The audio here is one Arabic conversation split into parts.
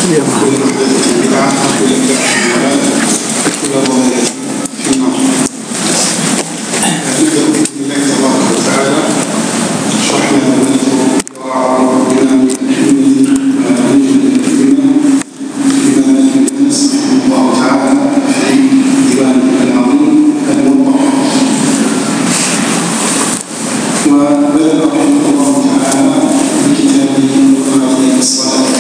بدعة وكل ضلالة في النار. نبدأ بإذن الله تبارك وتعالى شرحنا ربنا من حلمه ونجم الإيمان بما أنس رحمه الله تعالى في ديوان العظيم الموضح، وبدأ رحمه الله تعالى بكتابه وقراءة الصلاة،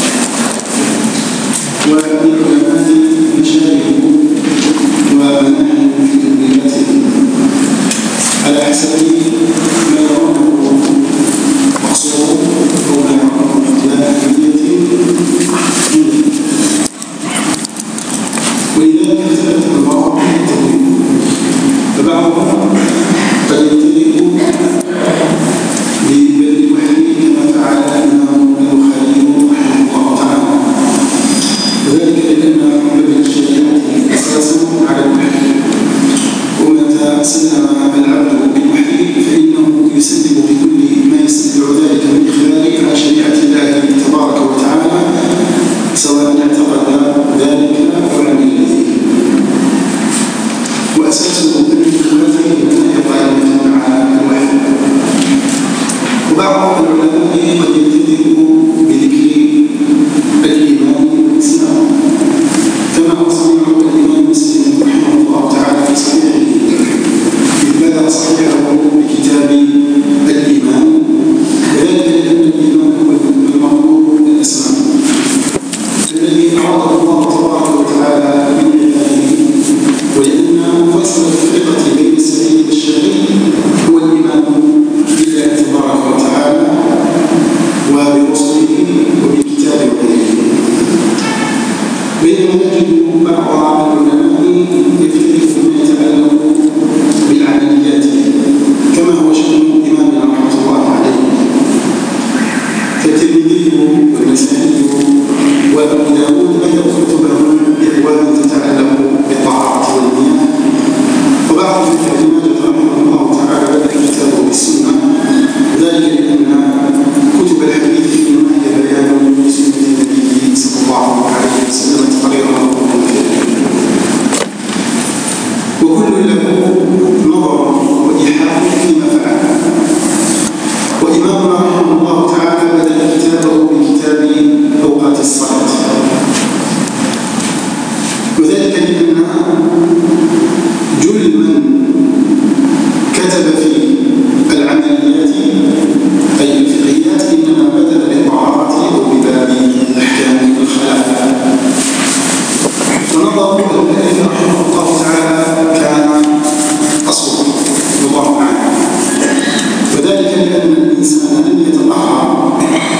وللعلماء مشايخ ومناهج في تدبيراتهم على حسب ما يرونه مقصود أو ما يرونه اختلاف أهمية منه، ولذلك اختلف المواقع في التدوين، فبعضهم قد يمتلك ببدء الوحي كما فعل الإمام البخاري رحمه الله تعالى، وذلك لأن مبنى الشريعة أساس على الوحي، ومتى سلم العبد بالوحي فإنه يسلم بكل ما يستدعي ذلك من إخبار عن شريعة الله تبارك وتعالى، سواء اعتقد ذلك أو لم يلزم، وأساسه الخلافة ما يقع مع الوحي. وبعض العلماء قد يبتدئ بذكر الإيمان والإسلام كما هو صنيع الإمام مسلم رحمه الله تعالى في صحيحه، إذ بدأ صحيحه بكتاب الإيمان، وذلك لأن الإيمان هو المطلوب الأسمى الذي أعطاه الله تبارك وتعالى من عباده، ولأن فصل التفرقة بين السعيد والشقي هو الإيمان بالله تبارك وتعالى وبرسله وبكتاب غيره، بينما نجد بعض العلماء يفترق فيما يتعلق بالعمليات كما هو شأن إمامنا رحمة الله عليه كالترمذي والنسائي وأبو داود بدأوا كتبهم بأبواب تتعلق بالطاعات والنيات، وبعضهم كابن ماجه رحمه الله تعالى بدأ كتابه بالسنة، ذلك لأن كتب الحديث فيما هي بيان سنة النبي صلى الله عليه وسلم تقريرا وكل له نظر وإيحاء فيما فعل. وإمامنا رحمه الله تعالى بدأ كتابه بكتاب أوقات الصلاة، وذلك لأن جل من كتب في العمليات أي الفقهيات إنما بدأ بالطهارة أو بباب أحكام الخلاف، ونظر المؤلف رحمه الله تعالى كان أصله والله أعلم، وذلك لأن الإنسان لن يتطهر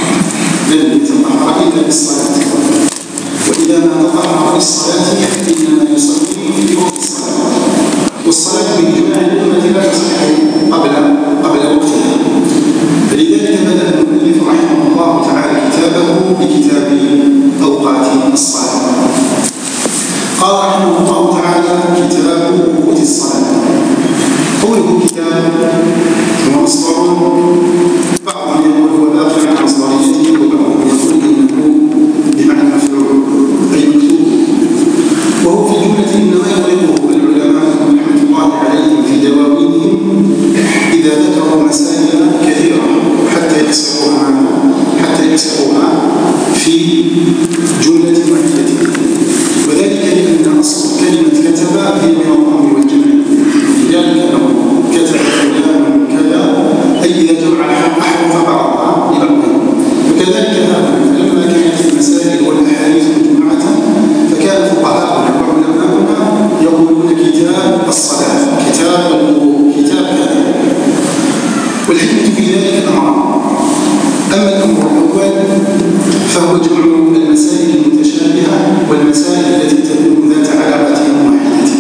إلا بالصلاة، وإذا ما تطهر للصلاة فإنما يصلي في وقت الصلاة، والصلاة بإجماع الأمة لا تصح قبل وقتها، فلذلك بدأ المؤلف رحمه الله تعالى كتابه بكتاب أوقات الصلاة. قال رحمه الله تعالى كتاب وقوت الصلاة. قوله كتاب هو مصدر، بعضهم يقول هو باقي عن مصدريته، وبعضهم يقول إنه بمعنى مفعول أي مكتوب، وهو في الجملة إنما يطلقه العلماء رحمة الله عليهم في دواوينهم إذا ذكروا مسائل كثيرة حتى يحصروها في جملة واحدة، وذلك لأن أصل كلمة كتب هي من الضم والجمع، لذلك لو كتب فلان كذا أي إذا جمع أحرف بعضها لبعضها، وكذلك هذا فلما كانت المسائل والأحاديث مجموعة فكان فقهاؤنا وعلماؤنا يقولون كتاب الصلاة، كتاب الوضوء، كتاب كذا، والحكمة في ذلك أمران. أما الأمر الأول فهو جمع المسائل المتشابهة والمسائل التي تكون ذات علاقة واحدة،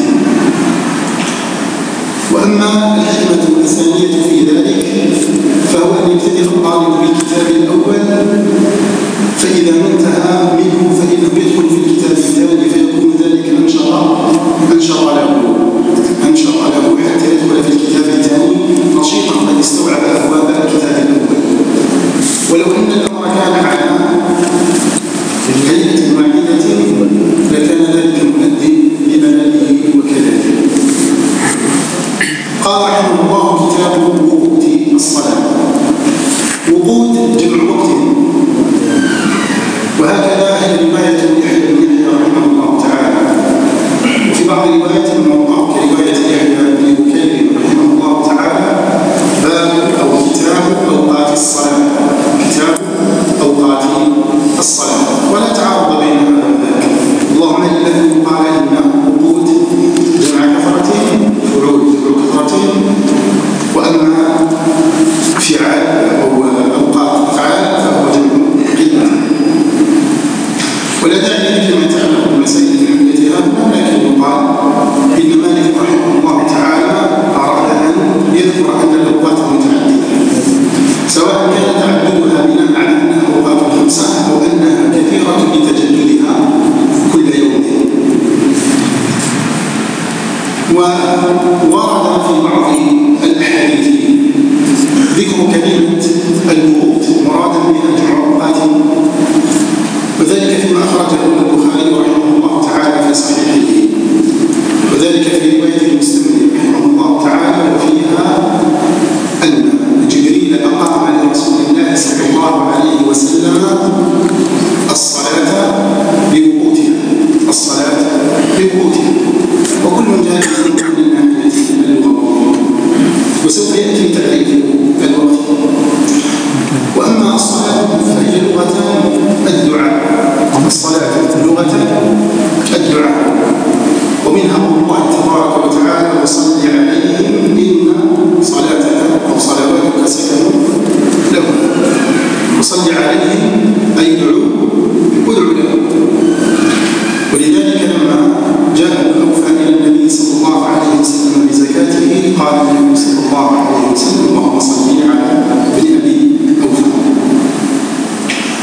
وأما الحكمة الثانية في ذلك فهو أن يبتدئ الطالب بالكتاب الأول، فإذا انتهى منه فإنه يدخل في الكتاب الثاني، فيكون ذلك أنشر له حتى يدخل في الكتاب الثاني نشيطا قد استوعب أبواب الكتاب الأول. ولو أن الأمر كان على الهيئة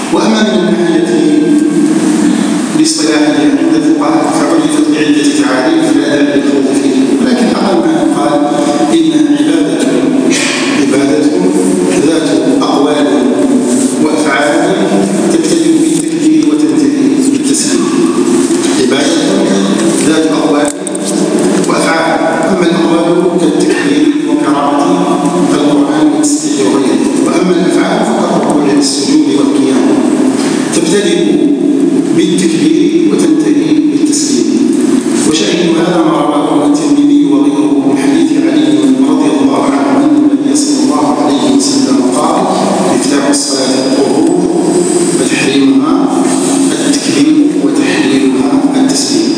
وأما من الناحية الاصطلاحية عند الفقهاء فعرفت بعدة تعاريف لا داعي للخوض فيه، ولكن أقل ما يقال إنها عبادة ذات أقوال وأفعال تبتدئ بالتكبير وتنتهي بالتسليم. عبادة ذات أقوال وأفعال، أما الأقوال كالتكبير وقراءة القرآن والتسبيح وغيره، وأما الأفعال فكالركوع والسجود والقيام تبتدئ بالتكبير وتنتهي بالتسليم. وشاهد هذا ما رواه الترمذي وغيره من حديث علي رضي الله عنه أن النبي صلى الله عليه وسلم قال: مفتاح الصلاة الطهور وتحريمها التكبير وتحليلها التسليم.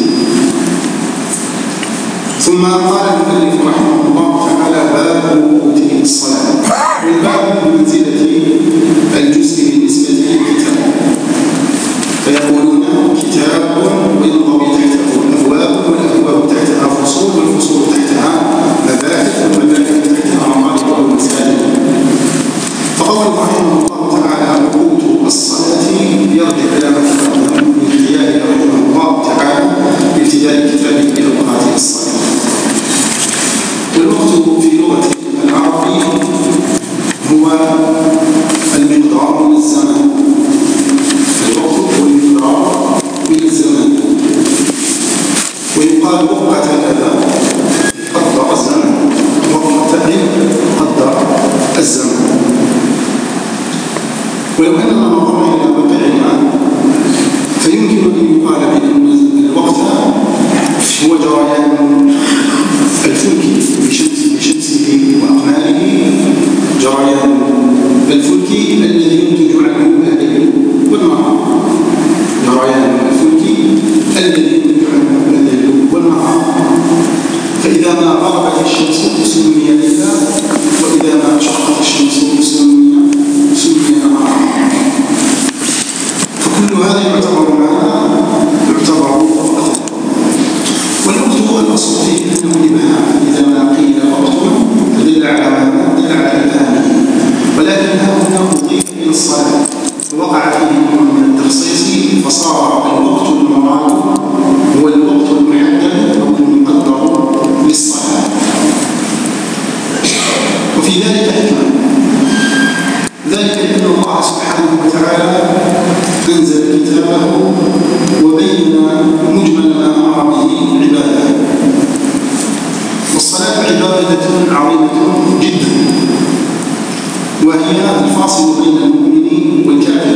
ثم قال المؤلف رحمه الله تعالى: باب وتر الصلاة. والباب بمنزلة الجزء بالنسبة للكتاب، فيقولون كتاب وينضوي تحته أبواب، والأبواب تحتها فصول، والفصول تحتها مباحث، والمباحث تحتها مطالب ومسائل. فقوله رحمه الله تعالى: وقوت الصلاة يرجع إلى ما تقدم من خيال رحمه الله تعالى بابتداء كتابه بأوقات الصلاة. والوقت في لغة العرب هو المقدار من الزمان. الوقت هو المقدار من الزمان، ويقال وقت كذا قدر الزمن، وقت قدر الزمن. ولو أننا نظرنا إلى واقعنا فيمكن أن يقال بأن الوقت هو جريان الفلك بشمسه وأقماره، جريان الفلك الذي ينتج عنه الليل والنهار، جريان الفلك الذي ينتج عنه الليل والنهار. فإذا ما غربت الشمس سمي ليلا، وإذا ما شقت الشمس سمي نهارا. فكل هذا يعتبر وقتا. والوقت هو الأصل فيه أنه إبهام، إذا ما قيل وقت فدل على إبهامه. ولكن هنا أضيف إلى الصلاة ووقع فيه نوع من التخصيص، فصار الوقت المراد هو الوقت المحدد أو المقدر للصلاة. وفي ذلك حكمة، ذلك لأن الله سبحانه وتعالى أنزل كتابه وبين مجمل ما أمر به عباده. والصلاة عبادة عظيمة جدا، وهي الفاصل بين المؤمن والكافر.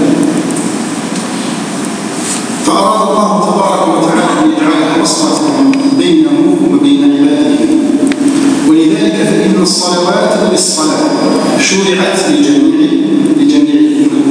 فأراد الله تبارك وتعالى أن يجعلها وصلة بينه وبين عباده. ولذلك فإن الصلوات بالصلاة شرعت لجميع الأمم.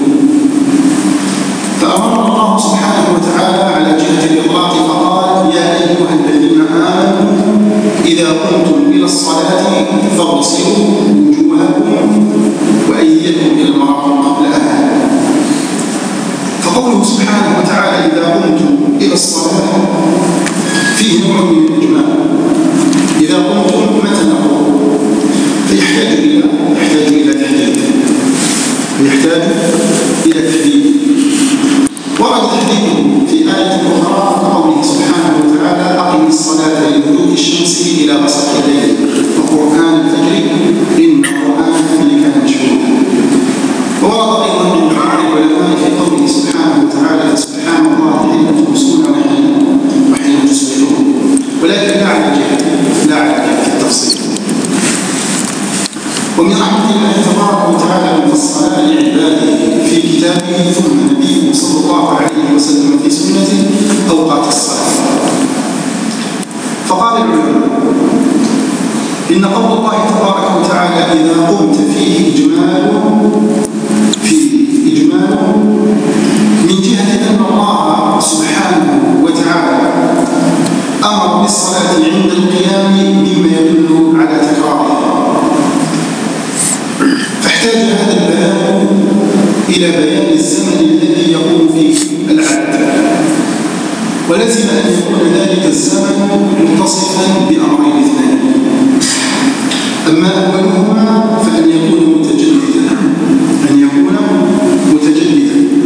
فأمر الله سبحانه وتعالى على جهة الإطلاق فقال: يا أيها الذين آمنوا إذا قمتم إلى الصلاة فاغسلوا وجوهكم وأيديكم إلى المرافق قبل أهلها. فقوله سبحانه وتعالى: إذا قمتم إلى الصلاة فيه نوع من الإجمال. إذا قمتم متى نقول؟ فيحتاج إلى تحديد. ورد تحديده في آية أخرى كقوله سبحانه وتعالى: أقم الصلاة لدلوك الشمس إلى غسق الليل وقرآن الفجر إن قرآن الفجر كان مشهودا. وورد أيضا من بعض العلماء في قوله سبحانه وتعالى: سبحان الله حين تمسون وحين تصبحون. ولكن لا على جهة التفصيل. ومن رحمة الله تبارك وتعالى مفصلا لعباده في كتابه ثم نبيه صلى الله عليه وسلم في سنته أوقات الصلاة. فقال العلماء: إن قول الله تبارك وتعالى إذا قمت فيه إجمال من جهة أن الله سبحانه وتعالى أمر بالصلاة عند القيام مما يدل على تكرارها. فاحتاج هذا البيان إلى بيان الزمن الذي يقوم فيه العبد، ولزم أن يكون ذلك الزمن متصفا بأمرين اثنين: أما أولهما فأن يكون متجددا،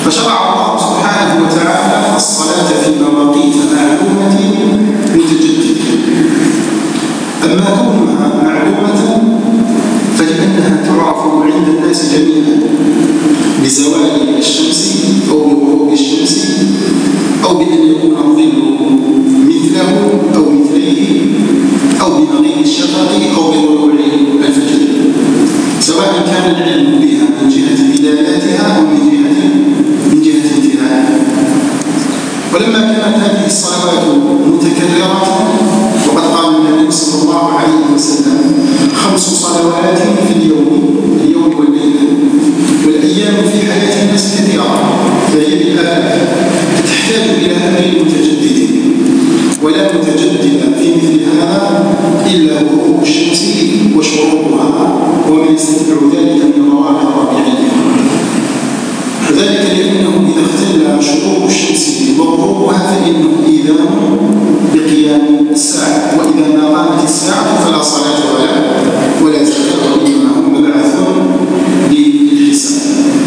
فشرع الله سبحانه وتعالى الصلاة في مواقيت معلومة متجددة. أما كونها معلومة فلأنها تعرف عند الناس جميعا بزوال الشمس أو بغروب الشمس أو بأن يكون الظل مثله أو مثليه أو بمغيب الشفق أو بطلوع الفجر، سواء كان العلم بها من جهة بداياتها أو من جهة انتهائها. ولما كانت هذه الصلوات متكررة، وقد قال النبي صلى الله عليه وسلم 5 صلوات في اليوم والليلة، والأيام في حياة الناس كثيرة فهي بالآلاف، تحتاج إلى أمر متجدد، ولا متجدد في مثل هذا إلا غروب الشمس وشروقها وما يستتبع ذلك من مواقع ربيعية. وذلك لأنه إذا اختل شروق الشمس وغروبها فإنه إيذان بقيام الساعة، وإذا ما قامت الساعة فلا صلاة ولا زكاة، وإنما هم مبعوثون للحساب.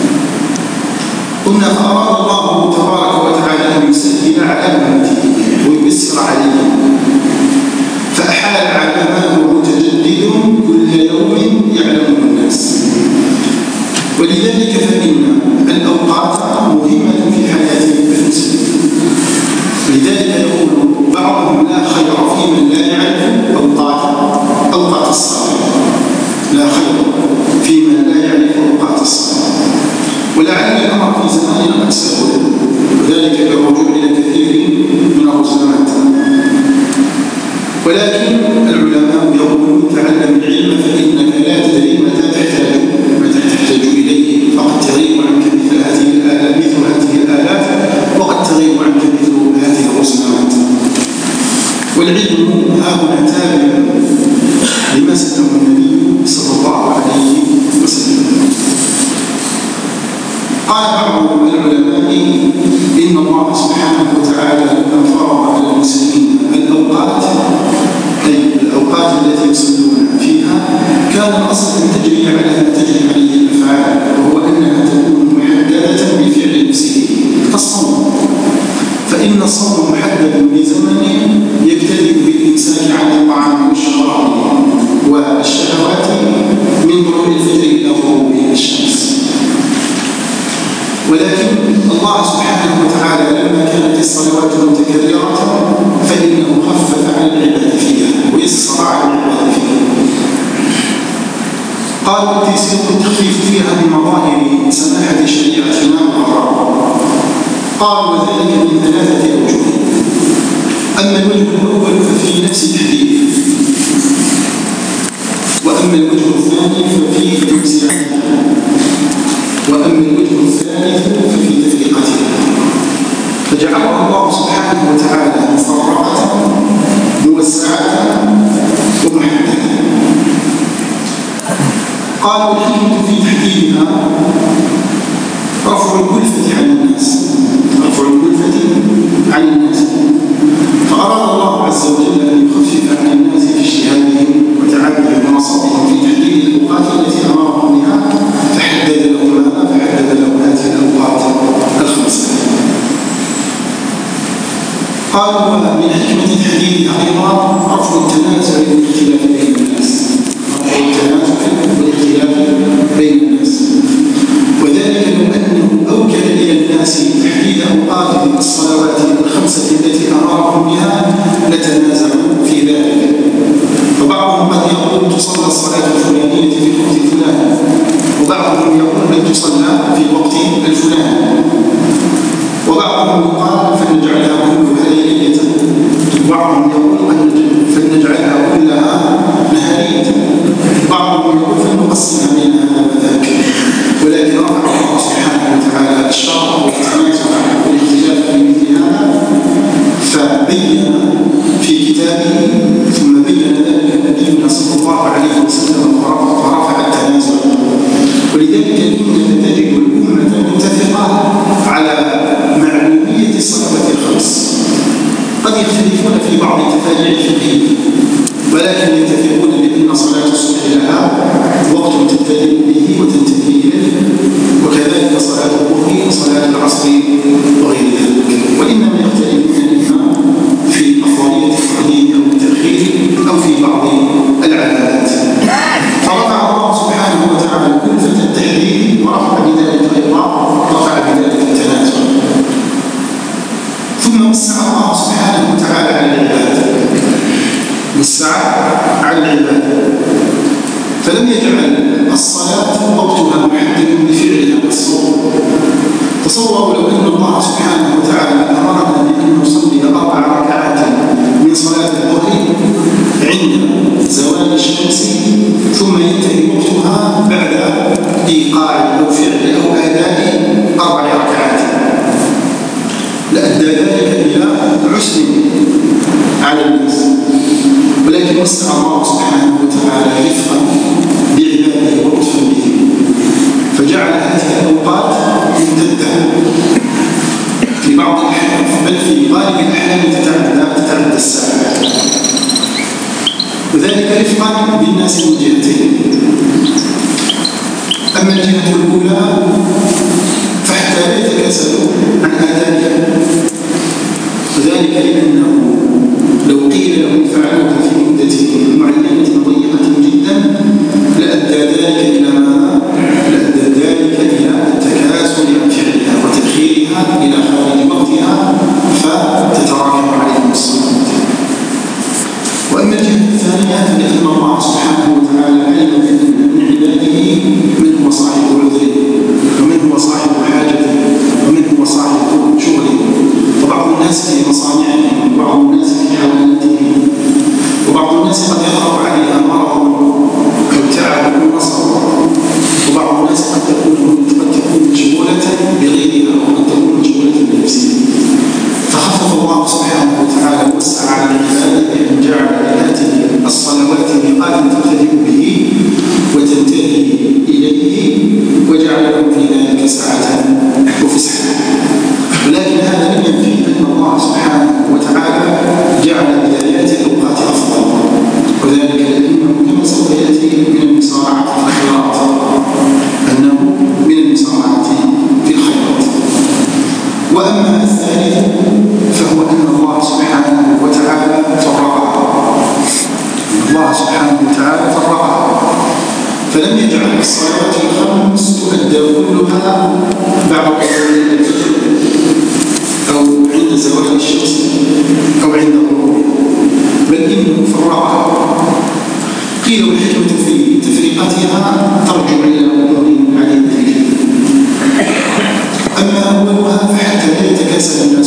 قلنا فأراد الله تبارك وتعالى أن يسهل على أمته وييسر عليهم، فأحال على ما هو متجدد كل يوم يعلمه الناس. ولذلك فإن الأوقات مهمة في حياة المسلم. لذلك يقول بعضهم لا خير في من لا يعرف أوقات الصلاة، لا خير في من لا يعرف أوقات الصلاة. ولعل الأمر في زماننا قد سهل، وذلك بالرجوع إلى كثير من الرسومات. ولكن العلماء يقولون تعلم العلم فإنك لا تدري متى تحتاج إليه، فقد تغيب عنك مثل هذه الآلاف وقد تغيب عنك مثل هذه الرسومات. والعلم هاهنا تابع لما سلمه النبي صلى الله عليه وسلم. قال بعض العلماء إن الله سبحانه وتعالى لما فرض على المسلمين الأوقات، أي الأوقات التي يصلون فيها، كان الأصل أن تجري على ما تجري عليه الأفعال، وهو أنها تكون محددة بفعل نفسه كالصوم، فإن الصوم محدد بزمن يبتدئ بالإمساك عن الطعام والشراب والشهوات من طلوع الفجر إلى غروب الشمس. ولكن الله سبحانه وتعالى لما كانت الصلوات متكررة فإنه خفف عن العباد فيها ويسر على العباد فيها. قال والتيسير التخفيف فيها بمظاهر سماحة شريعتنا وغرام. قال وذلك من 3 أوجه. أما الوجه الأول ففي نفس التحديد، وأما الوجه الثاني ففي توسيعها، وأما الوجه الثالث ففي تفريقتها. فجعلها الله سبحانه وتعالى مفرقة موسعة ومحددة. قال والحكمة في تحديدها رفع الكلفة عن الناس، فأراد الله عز وجل أن يخفف عن الناس في اجتهادهم وتعبهم ونصبهم في تحديد الأوقات التي أمرهم بها، فحدد لهم هذه الأوقات الخمسة. قال ومن حكمة تحديدها أيضا رفع التنازع والاختلاف بين الناس، وذلك لو أنه أوكل إلى الناس تحديد أوقات الصلوات الخمسة التي أمرهم بها لتنازعوا في ذلك. فبعضهم قد يقول تصلى الصلاة الفلانية في الوقت الفلاني، وبعضهم يقول بل تصلى في الوقت الفلاني، وبعضهم يقال فلنجعلها كلها ليلية، وبعضهم يقول فلنجعلها كلها نهارية، بعضهم يقول فلنقسمها بين هذا وذاك. ولكن رفع الله سبحانه وتعالى الشرع والتنازع والاختلاف في مثل هذا، فبين في كتابه ثم بين ذلك نبينا صلى الله عليه وسلم ورفع التنازع. ولذلك إنك تجد الأمة متفقة على معلومية الصلوات الخمس، قد يختلفون في بعض التفاجع الفقهية، والسعة على العبادة، فلم يجعل الصلاة وقتها محددا بفعلها والصوم. تصوروا لو أن الله سبحانه وتعالى أمرنا بأن نصلي 4 ركعات من صلاة الظهر عند زوال الشمس ثم ينتهي وقتها بعد إيقاع أو فعل أو أداء 4 ركعات، لأدى ذلك إلى عسر على الناس، ولكن وسع الله سبحانه وتعالى رفقا بعباده ولطفا بهم، فجعل هذه الأوقات ممتدة في بعض الأحيان، بل في غالب الأحيان تتعدى الساعات، وذلك رفقا بالناس من جهتين. أما الجهة الأولى فحتى لا يتكاسلوا عن آدابها، وذلك لأنه لو قيل لهم فعلوها في مدة معينة ضيقة جدا لأدى ذلك إلى التكاسل عن فعلها وتأخيرها إلى خارج وقتها فتتراكم عليهم الصلاة. وأما الجهة الثانية فإن الله سبحانه وتعالى علم بأن من عباده من هو صاحب عذر، ومن هو صاحب حاجة، ومن هو صاحب شغل، وبعض الناس في مصانعهم، وبعض الناس في حواليهم، وبعض الناس قد يظهر عليها مرض أو تعب أو نصب، وبعض الناس قد تكون مشغولة بغيرها وقد تكون مشغولة بنفسها، فخفف الله سبحانه وتعالى وسع على العباد بأن جعل لهذه الصلوات ميقاتا تبتدئ به وتنتهي إليه، وجعل لهم في ذلك ساعة وفسحة. ولكن هذا لم ينفي أن الله سبحانه وتعالى جعل بدايات الأوقات أفضل، وذلك لأنه كما سوف يأتي من المسارعة في الخيرات، أنه من المسارعة في الخيرات. وأما الثالث فهو أن الله سبحانه وتعالى فرقها، فلم يجعل الصلوات الخمس تؤدى كلها بعد طلوع الفجر أو عند زوال الشمس أو عند غروبها، بل إنه فرقها. قيل والحكمة في تفريقتها ترجع إلى أمور عديدة جدا. أما أولها فحتى لا يتكاسل الناس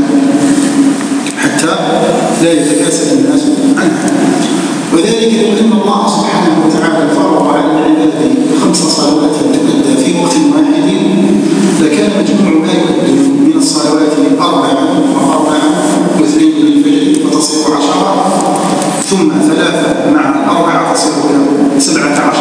عنها، وذلك لأن الله سبحانه وتعالى فرض على العباد 5 صلوات تؤدى في وقت واحد، لكان مجموع ما يؤدى من الصلوات 4 و2 للفجر فتصير 10، ثم 3 مع 4 تصير 17.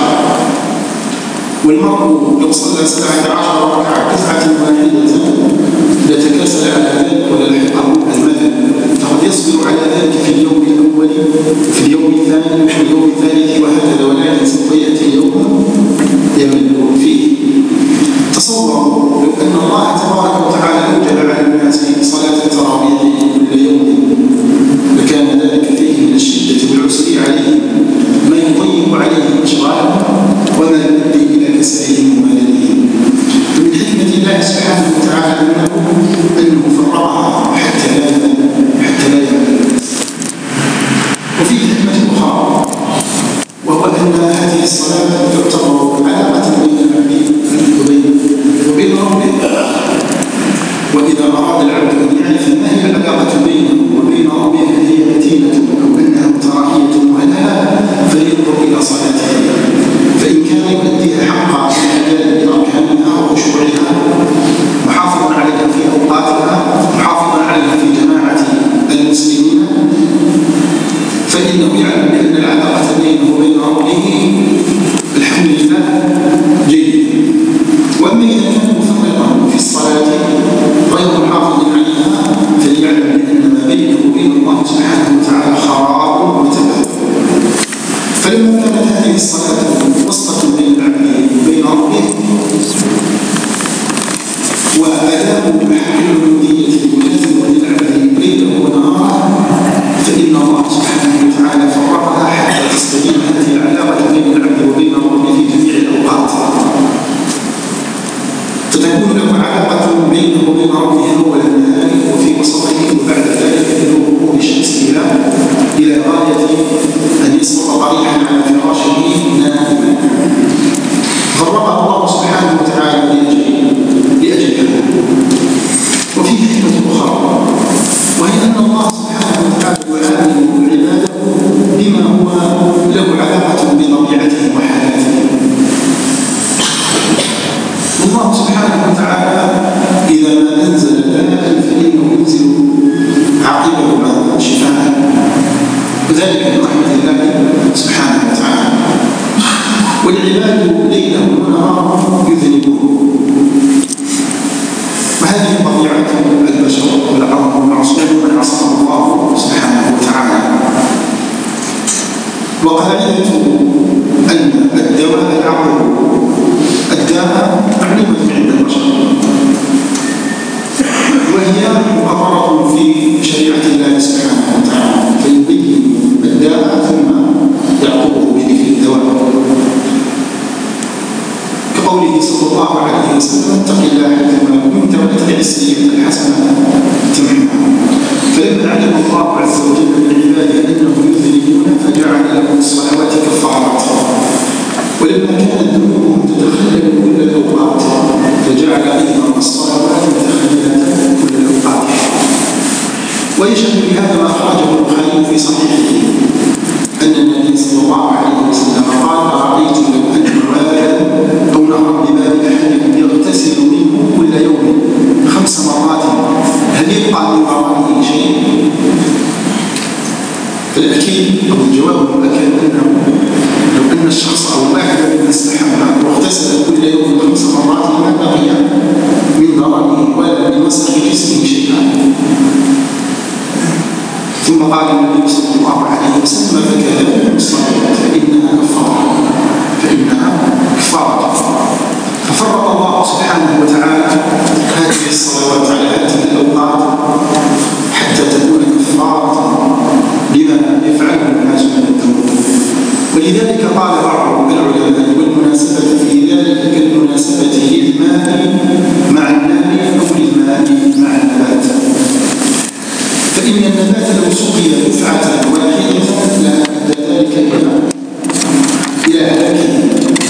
والمرء لو صلى 17 ركعة 9 واحدة لتكاسل على ذلك وللحقه المثل، فقد يصبر على ذلك في اليوم الأول وفي اليوم الثاني وفي اليوم الثالث وهكذا، ولكن سوف يأتي يوم يمل فيه. تصوروا لو أن الله تبارك وتعالى أوجب على الناس صلاة التراويح كل يوم لكان ذلك فيه من الشدة والعسر عليهم ما يضيق عليهم أشغالهم وما يؤدي إلى كسرهم ومللهم. ومن حكمة الله سبحانه وتعالى أنه فرقها حتى لا يمل. وفي حكمة أخرى، وهو أن هذه الصلاة تعتبر علاقة بين العبد وبين ربه، وإذا أراد العبد أن يعرف ما هي العلاقة بينه وبين ربه هل هي متينة أو أنها متراخية مهللة فلينظر إلى صلاته، فإن كان يؤديها حق الأداء بأركانها وخشوعها محافظا عليها في أوقاتها محافظا عليها في جماعة المسلمين، فإنه يعلم بأن العلاقة بينه وبين ربه الحمد لله جيد. وأما إذا كان مفرطا في الصلاة غير محافظ عليها فليعلم بأن ما بينه وبين الله سبحانه وتعالى خراب وتبذل. فلما كانت هذه الصلاة وسطة بين العبد وبين ربه وأداء محل العبودية ملازم للعبد ليله ونهاره، فإن الله سبحانه وتعالى فرقها حتى تستقيم هذه العلاقة بين العبد وبين ربه في جميع الأوقات، فتكون له علاقة بينه وبين ربه أول النهار وفي وسطه وبعد ذلك من غروب الشمس إلى غاية هذه طبيعة البشر والعرب المعصوم من عصمه الله سبحانه وتعالى. وقاعدة أن الدواء العقل الداء معلومة عند البشر، وهي مقررة في شريعة الله سبحانه وتعالى، فيبين الداء ثم يعقبه بذكر الدواء، كقوله صلى الله عليه وسلم: اتق الله حيثما كنت واتبع السيئة الحسنة تمحها. فلما علم الله عز وجل من عباده انهم يذنبون فجعل لهم الصلوات كفارات، ولما كانت ذنوبهم تتخلل كل الاوقات فجعل ايضا الصلوات متخلله كل الاوقات. ويشهد بهذا ما اخرجه البخاري في صحيحه ان النبي صلى الله عليه وسلم قال: ارايتم لو ان واديا او نهرا بباب احدكم يغتسل منه كل يوم 5 مرات هل يبقى من ورائه شيء؟ فالأكيد أو الجواب المؤكد أنه لو أن الشخص أو الواحد ممن استحمى واغتسل كل يوم 5 مرات ما بقي من ضرره ولا من وسخ جسمه شيئا. ثم قال النبي صلى الله عليه وسلم: فكذلك الصلاة فإنها كفارة. ففرق الله سبحانه وتعالى هذه الصلوات على هذه الأوقات حتى تكون كفارة لما يفعله الناس من الذنوب. ولذلك قال بعض العلماء: والمناسبة في ذلك كالمناسبة للماء مع النار أو للماء مع النبات. فإن النبات لو سقي دفعة واحدة لا أدى ذلك إلى هلاكه،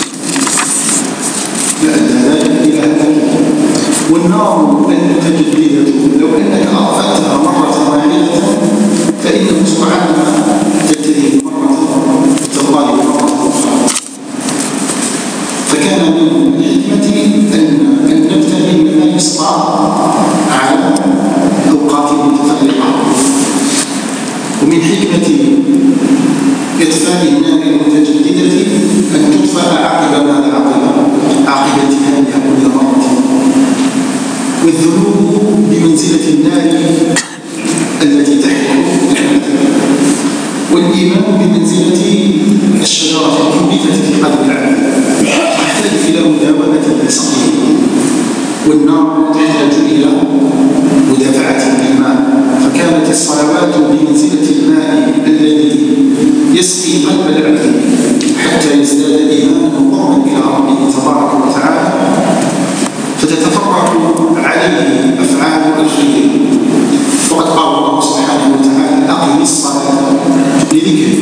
والنار المتجددة لو أنك أطفأتها مرة واحدة فإنه سبحانه تنتهي مرة تنطلق مرة أخرى. فكان من الحكمة أن نبتغي مما يسطع على أوقات متفرقة، ومن حكمة إطفاء النار المتجددة أن تطفأ عقب ماذا عقبتها كل مرة. والذنوب بمنزلة النار التي تحرق، والإيمان بمنزلة الشجرة المنبتة في قلب العبد تحتاج إلى مداومة لسقيه، والنار تحتاج إلى مدافعة بالماء. فكانت الصلوات بمنزلة الماء الذي يسقي قلب العبد حتى يزداد إيمانا وقربا إلى ربه تبارك وتعالى، فتتفرع عليه أفعال الخير. وقد قال الله سبحانه وتعالى: أقم الصلاة لذكري.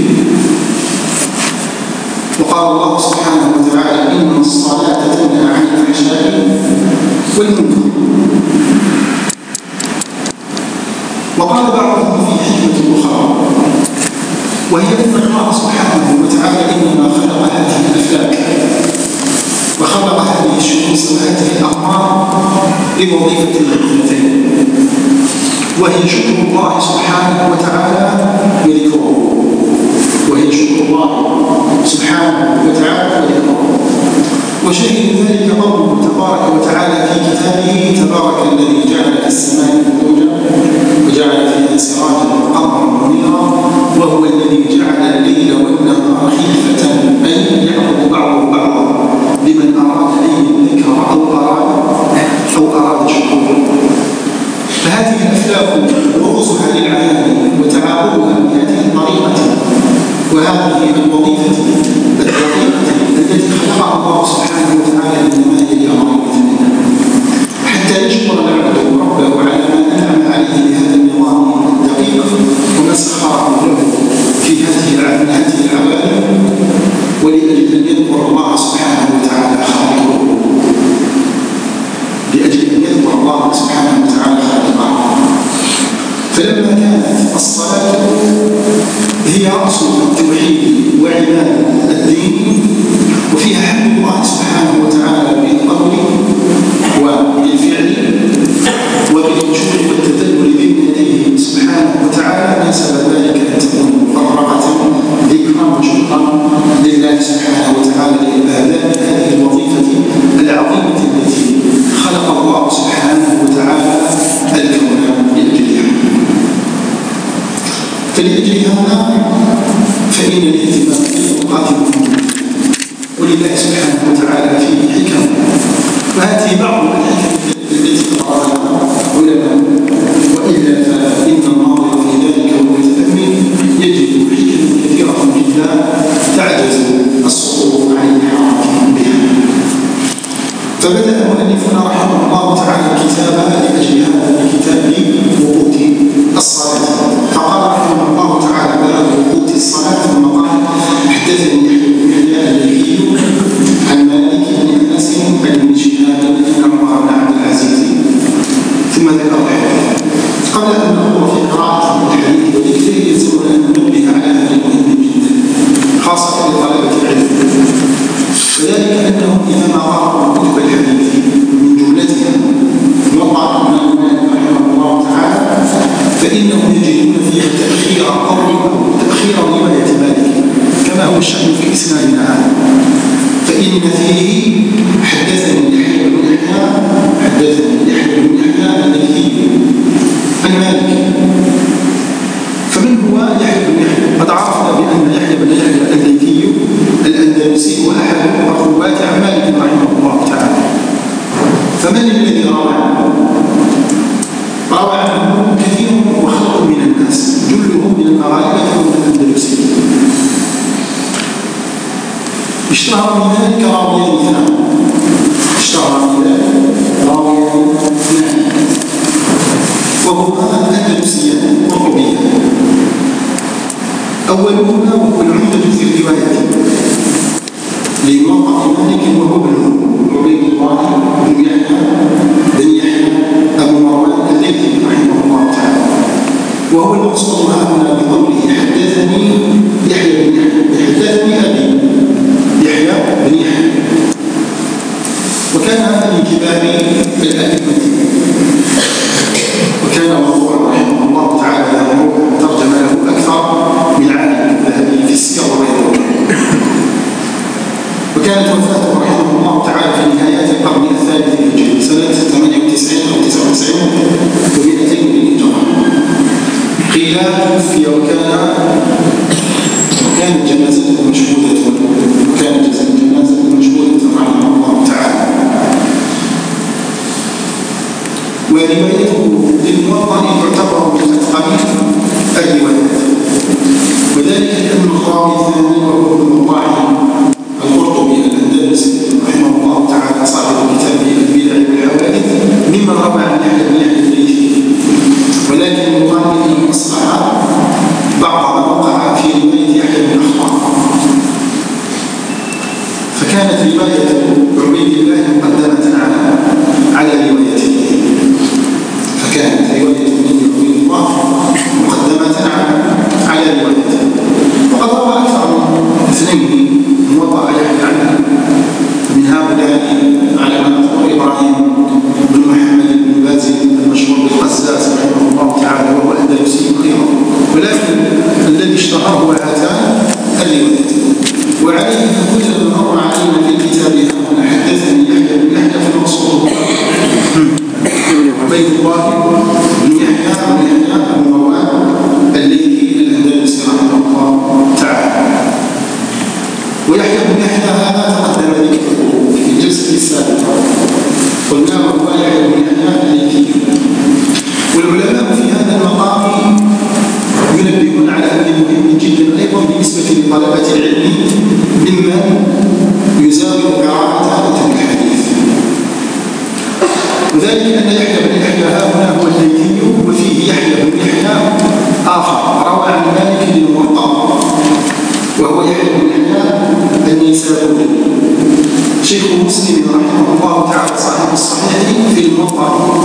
وقال الله سبحانه وتعالى: إن الصلاة تنهى عن الفحشاء والمنكر. وقال بعضهم في حكمة أخرى، وهي أن الله سبحانه وتعالى إنما خلق هذه الأفلاك وخلق هذه الشموس وهذه الأقمار لوظيفة الخدمتين، وهي شكر الله سبحانه وتعالى وذكره، وهي شكر الله سبحانه وتعالى وذكره. وشهد ذلك قوله تبارك وتعالى في كتابه: تبارك الذي جعل في السماء بروجا وجعل فيها سراجا وقمرا منيرا وهو الذي جعل الليل والنهار خلفة أي يعبد بعضه بعضا لمن أراد أن يذكر أو أراد شكورا. فهذه الأفلاك ورؤوسها للعيان وتعاقبها بهذه الطريقة وهذه الوظيفة الدقيقة التي خلقها الله سبحانه وتعالى إنما هي لأمر مثلنا، حتى يشكر العبد ربه على ما أنعم عليه بهذا النظام الدقيق وما سخره له في هذه العوالم، ولأجل أن يذكر الله سبحانه وتعالى خالقه، لأجل أن يذكر الله سبحانه وتعالى خالقه. فلما كانت الصلاة هي رأس التوحيد وعبادة الدين وفيها حمد الله سبحانه وتعالى بالقول وبالفعل وبالخشوع والتدبر بين يديه سبحانه وتعالى، ناسب ذلك أن تكون مفرقة ذكرا وشكرا لله سبحانه وتعالى لأداء هذه الوظيفة العظيمة التي خلق الله سبحانه وتعالى فإن الاهتمام بالأوقات مهم، ولله سبحانه وتعالى فيه حكم، وهذه بعض الحكم التي تضعها علماء، وإلا فإن الناظر في ذلك والمتأمل يجد حكم كثيرة جدا تعجز السطور عن الإحاطة بها. فبدأ مؤلفنا رحمه الله تعالى الكتاب لأجل هذا بكتاب وقوت الصلاة، فقال رحمه الله تعالى باب وقوت الصلاة ثم قال حدثني يحيى الليثي عن مالك بن أنس عن ابن شهاب أن عمر بن عبد العزيز، ثم ذكر الحديث. قبل أن نقوم في قراءة الحديث والذكر يلزمنا أن ننبه على هذا المهم جدا خاصة لطلبة العلم، وذلك أنهم إذا ما قرأوا كتب الحديث من جملتها موضع الإمام مالك رحمه الله تعالى فإنهم يجدون فيها تأخير قول أو تأخير رواية مالك كما هو الشأن في إسنادنا هذا، فإن فيه حدثني يحيى بن يحيى الليثي عن مالك. فمن هو يحيى بن يحيى؟ قد عرفنا بأن يحيى بن يحيى الليثي الأندلسي وأحد الرواة عن مالك رحمه الله تعالى. فمن الذي روى عنه؟ روى عنه كثير وخلق من الناس، جلهم من المغاربة ومن الأندلسيين. اشتهر من ذلك راويان اثنان، وهما الأندلسيان والقرطبيان. أولهما وهو العمدة في الرواية لموقع مالك وهو ابن عبيد الله بن يحيى أبو مروان الليثي رحمه الله تعالى، وهو المقصود هنا بقوله حدثني يحيى بن يحيى، حدثني أبي يحيى بن يحيى. وكان هذا من كبار الأئمة، وكان مرفوعا رحمه الله تعالى له ترجم له أكثر من عالم الذهبي في السير وغيره. وكانت وفاته رحمه الله تعالى في نهايات القرن الثالث الهجري سنة 98 أو 99 و200 للهجرة. قيل توفي وكانت جنازته مشهودة رحمه الله تعالى. وروايته للموطأ تعتبر من أثقل الروايات، وذلك لأن الراوي الثاني وهو ابن الطاحن القرطبي الأندلسي رحمه الله تعالى صاحب كتاب البدع والحوادث ممن روى عن يحيى بن يحيى الليثي، ولكن المؤلف انه اصلح بعض ما وقع في روايه يحيى بن أخطاء، فكانت روايه عبيد الله مقدمه على روايته، فكانت روايه عبيد الله مقدمه على روايته. وقد روى اكثر من اثنين موضع يحيى عنه، من هؤلاء على إبراهيم بن محمد بن بازل المشهور بالقزاز رحمه الله تعالى، وهو أندلسي أيضا، ولكن الذي اشتهر هو هاتان الروايتين. وعليه كل من مر علينا في الكتاب هنا حدثني يحيى بن يحيى في المقصود عبيد الله بن يحيى بن مروان الليثي الأندلسي رحمه الله تعالى. ويحيى بن يحيى هذا تقدم ذكره في الجلسة السابقة، قلنا هو يحيى بن يحيى الليثي. والعلماء في هذا المقام ينبهون على أمر مهم جدا أيضا بالنسبة لطلبة العلم ممن يزاول قراءة كتب الحديث، وذلك أن يحيى بن يحيى هنا هو الليثي، وفيه يحيى بن يحيى آخر روى عن مالك للموطأ وهو يحيى بن يحيى النيسابوري شيخ مسلم رحمه الله تعالى صاحب الصحيح في الموطأ.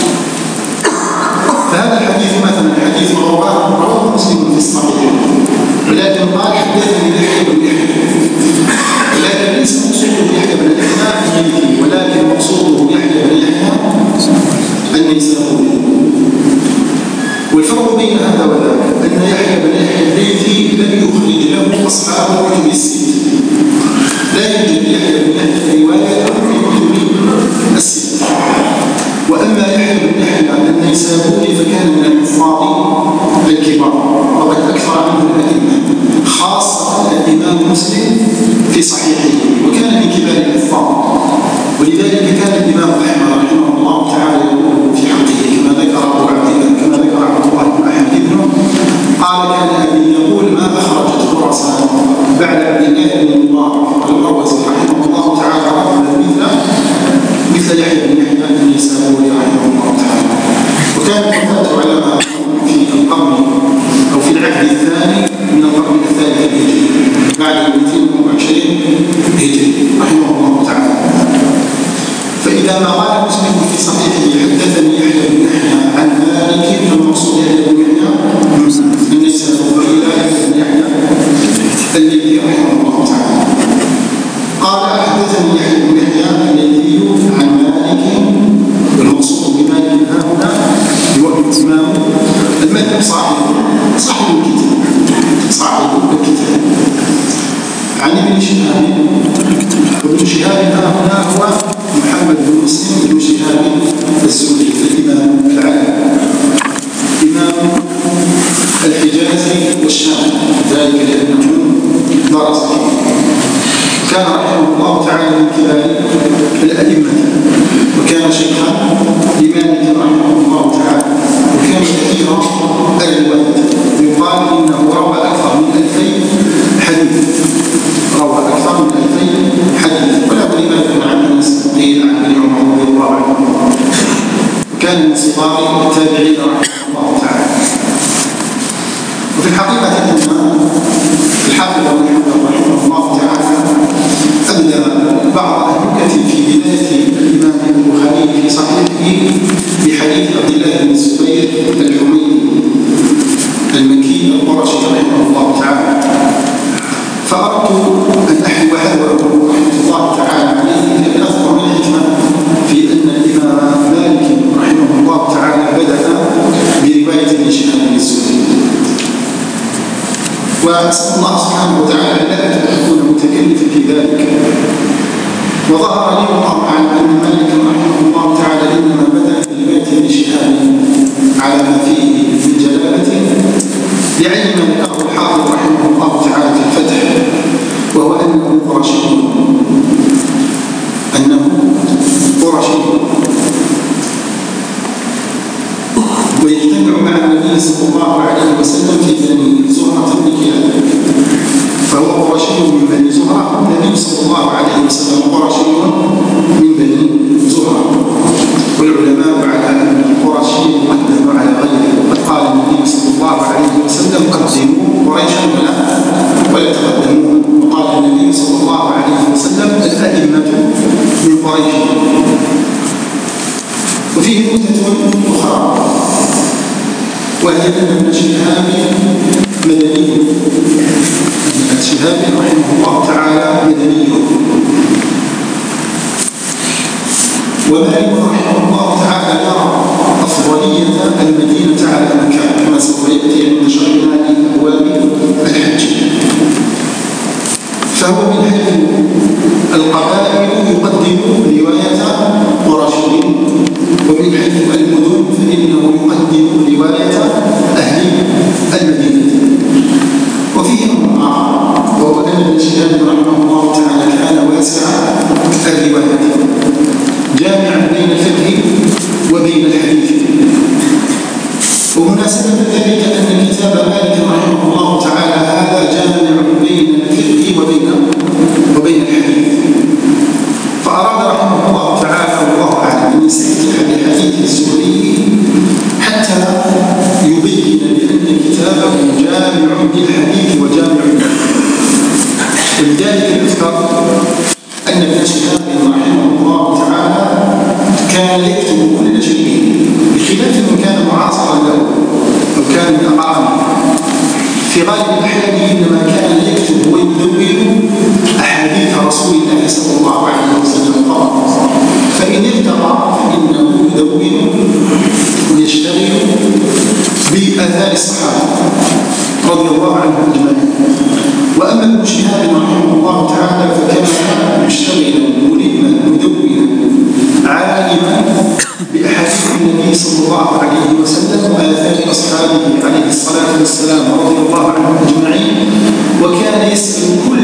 فهذا الحديث مثلا حديث رواه مسلم في الصحيح، ولكن قال حدثني يحيى بن يحيى، ولكن ليس مقصوده يحيى بن يحيى الليثي، ولكن مقصوده يحيى بن يحيى النيسابوري. والفرق بين هذا وذاك أن يحيى بن يحيى الليثي لم يخرج له أصحاب الكتب الست، لا يوجد يحيى بن يحيى رواية في كتب الست. وأما يحيى بن يحيى النيسابوري فكان من الحفاظ الكبار، وقد أكثر عنه الأئمة خاصة الإمام مسلم في صحيحه، وكان من كبار الحفاظ، ولذلك كان الإمام أحمد رحمه الله تعالى يقول في حقه كما ذكر عبد الله بن أحمد ابنه قال: كان أبي يقول: ما أخرجت خراسان بعد عبد الله بن المبارك المروزي رحمه الله تعالى رجلا مثل يحيى بن النيسابوري رحمه الله تعالى. وكان وفاته علماء في القرن أو في العهد الثاني من القرن الثالث الهجري بعد 220 هجري رحمه الله تعالى. فإذا ما قال مسلم في صحيحه حدثني يحيى بن يحيى عن مالك، فالمقصود يحيى بن يحيى النيسابوري لا يحيى بن يحيى الليثي رحمه الله تعالى. قال: حدثني يحيى بن يحيى الليثي عن مالك، والمقصود بمالك ها هنا هو الإمام المذهب صاحب الكتاب عن ابن شهاب. وابن شهاب ها هنا هو محمد بن مسلم بن شهاب الزهري الإمام العالم، إمام الحجاز والشام، ذلك لأنه درس فيه. كان رحمه الله تعالى من كبار الأئمة، وكان شيخا لمالك رحمه الله تعالى، وكان كثير الرواية. يقال إنه روى أكثر من 2000 حديث، ولكن لما يكون عن أنس قيل عن ابن عمر رضي الله عنه، وكان من صغار التابعين رحمه الله تعالى. وفي الحقيقة أن الحافظ ابن حجر رحمه الله تعالى أبدى بعض النكت في بداية الإمام البخاري في صحيحه بحديث عبد الله بن الزبير الحميدي المكي القرشي رحمه الله تعالى، فأردت أن أحلو حذوه رحمه الله تعالى عليه لأذكر من الحكمة في أن الإمام مالك رحمه الله تعالى بدأ برواية ابن شهاب الزهري. وأسأل الله سبحانه وتعالى لا أكون متكلفا في ذلك. وظهر لي والله أعلم أن مالك رحمه الله تعالى إنما بدأ برواية ابن شهاب على ما فيه من جلالته لعلم ما ذكره الحافظ رحمه الله تعالى في الفتح، وهو أنه قرشي ويجتمع مع النبي صلى الله عليه وسلم في بني زهرة بن كلاب، فهو قرشي من بني زهرة، والنبي صلى الله عليه وسلم قرشي من بني زهرة. والعلماء على أن القرشي مقدم على غيره، وقد قال النبي صلى الله عليه وسلم: قدموا قريشا ولا تقدموها. وقال النبي صلى الله عليه وسلم: الأئمة من قريش. وفيه نكتة أخرى، وهي أن ابن شهاب مدني، ابن شهاب رحمه الله تعالى مدني. ومالك رحمه الله تعالى يرى أفضلية المدينة على مكة كما سوف يأتي عند شرحنا لأبواب الحج. فهو من حيث القبائل يقدم رواية قرشي، ومن حيث المدن فإنه يقدم رواية أهل المدينة. وفيه أمر آخر، وهو أن ابن شهاب رحمه الله تعالى كان واسع الرواية، جامعا بين الفقه وبين الحديث. ومناسبة ذلك أن كتاب مالك رحمه الله تعالى هذا جامع بين الفقه وبين الحديث. فأراد رحمه الله تعالى والله أعلم أن يستفتح بحديث الزهري حتى يبين بأن كتابه جامع بالحديث وجامع بالفقه. ولذلك يذكر أن ابن شهاب رحمه الله تعالى كان يكتب كل شيء، بخلاف من كان معاصرا له أو كان من أقارنه. في غالب الأحيان إنما كان يكتب ويدون أحاديث رسول الله صلى الله عليه وسلم فقط، فإن التقى فإنه يدون ويشتغل بآثار الصحابة رضي الله عنهم أجمعين. وأما ابن شهاب رحمه الله تعالى فكان مشتغلا ملما مدونا عالما بأحاديث النبي صلى الله عليه وسلم وآثار أصحابه عليه الصلاة والسلام رضي الله عنهم أجمعين، وكان يسأل كل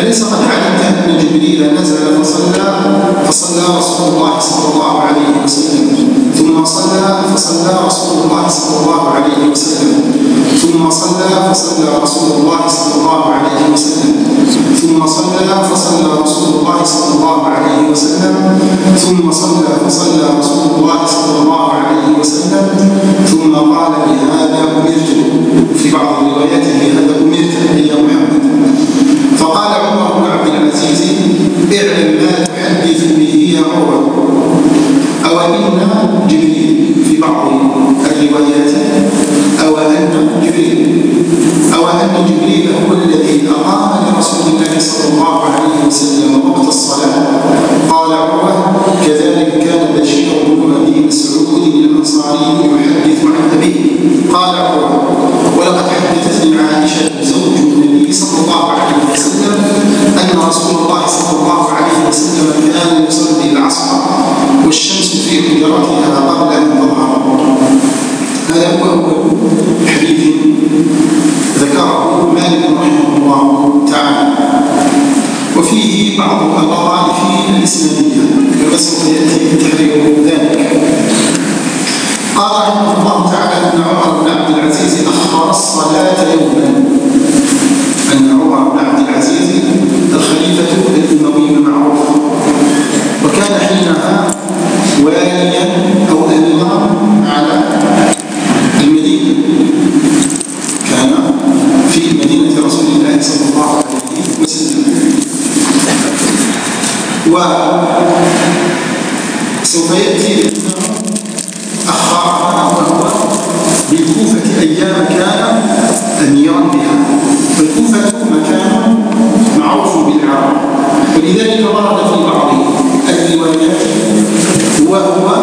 أليس قد علمت أن جبريل نزل فصلى رسول الله صلى الله عليه وسلم، ثم فصلى رسول الله صلى الله عليه وسلم، ثم فصلى رسول الله صلى الله عليه وسلم، ثم فصلى رسول الله صلى الله عليه وسلم، ثم فصلى رسول الله صلى الله عليه وسلم، ثم قال بهذا أمرت، في بعض الروايات بهذا أمرت يا محمد. فقال عمر بن عبد العزيز: اعلم ما تحدث به يا عمر، أو إن جبريل، في بعض الروايات أو أن جبريل هو الذي أقام لرسول الله صلى الله عليه وسلم وقت الصلاة. قال عمر: كذلك كان بشير بن أبي مسعود الأنصاري يحدث عن أبيه. قال عمر: ولقد حدثتني عائشة زوج النبي صلى الله عليه وسلم أن رسول الله صلى الله عليه وسلم كان يصلي العصر والشمس في حجرتها قبل أن تظهر. هذا هو أول حديث ذكره مالك رحمه الله تعالى، وفيه بعض اللطائف الإسلامية كما سوف يأتي تحرير ذلك. قال رحمه الله تعالى أن عمر بن عبد العزيز أخر الصلاة يوما، أن عمر بن عبد العزيز الخليفة الأموي المعروف، وكان حينها واليا أو أميرا على المدينة، كان في مدينة رسول الله صلى الله عليه وسلم. وسوف يأتي أنه أخرها وهو بالكوفة أيام كان أميرا بها، والكوفة مكان معروف بالعرب، ولذلك ورد في بعض الروايات وهو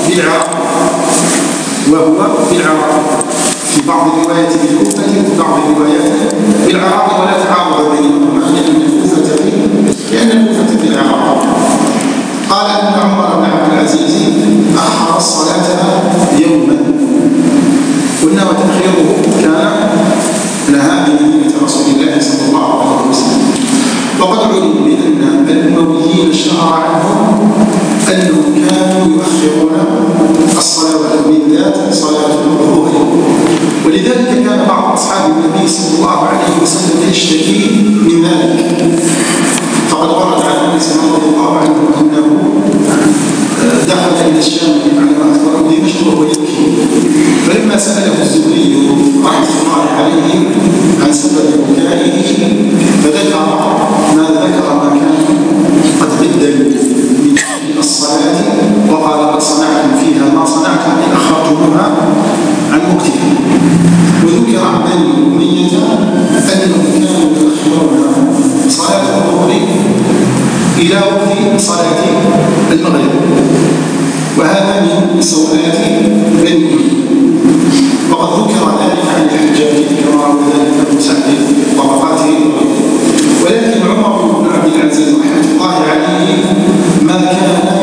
بالعرب، في بعض الروايات بالكوفة وفي بعض الروايات بالعرب، ولا تعارض بينهما، لأن الكوفة بالعرب. قال أن عمر بن عبد العزيز أخر الصلاة يوما، قلنا وتأخيره كان لها بمدينة رسول الله صلى الله عليه وسلم. وقد علم بأن الأمويين اشتهر عنهم أنهم كانوا يؤخرون الصلوات، بالذات صلاة الظهر، ولذلك كان بعض أصحاب النبي صلى الله عليه وسلم يشتكي من ذلك. فقد ورد عن أنس رضي الله عنه أنه دخل إلى الشام على ما أخبره دمشق وهو يبكي، فلما سأله الزهري رحمة الله عليه عن سبب بكائه فذكر ما كان قد بدل من الصلاة، وقال: قد صنعتم فيها ما صنعتم إن أخرتموها عن وقتها. وذكر عن بني أمية أنهم كانوا يؤخرون صلاة الظهر إلى وقت صلاة المغرب، وهذا من سوءات بني أمية. وقد ذكر ذلك عن الحجاج كما روى ذلك ابن سعد طبقاته. ولكن عمر بن عبد العزيز رحمه الله عليه ما كان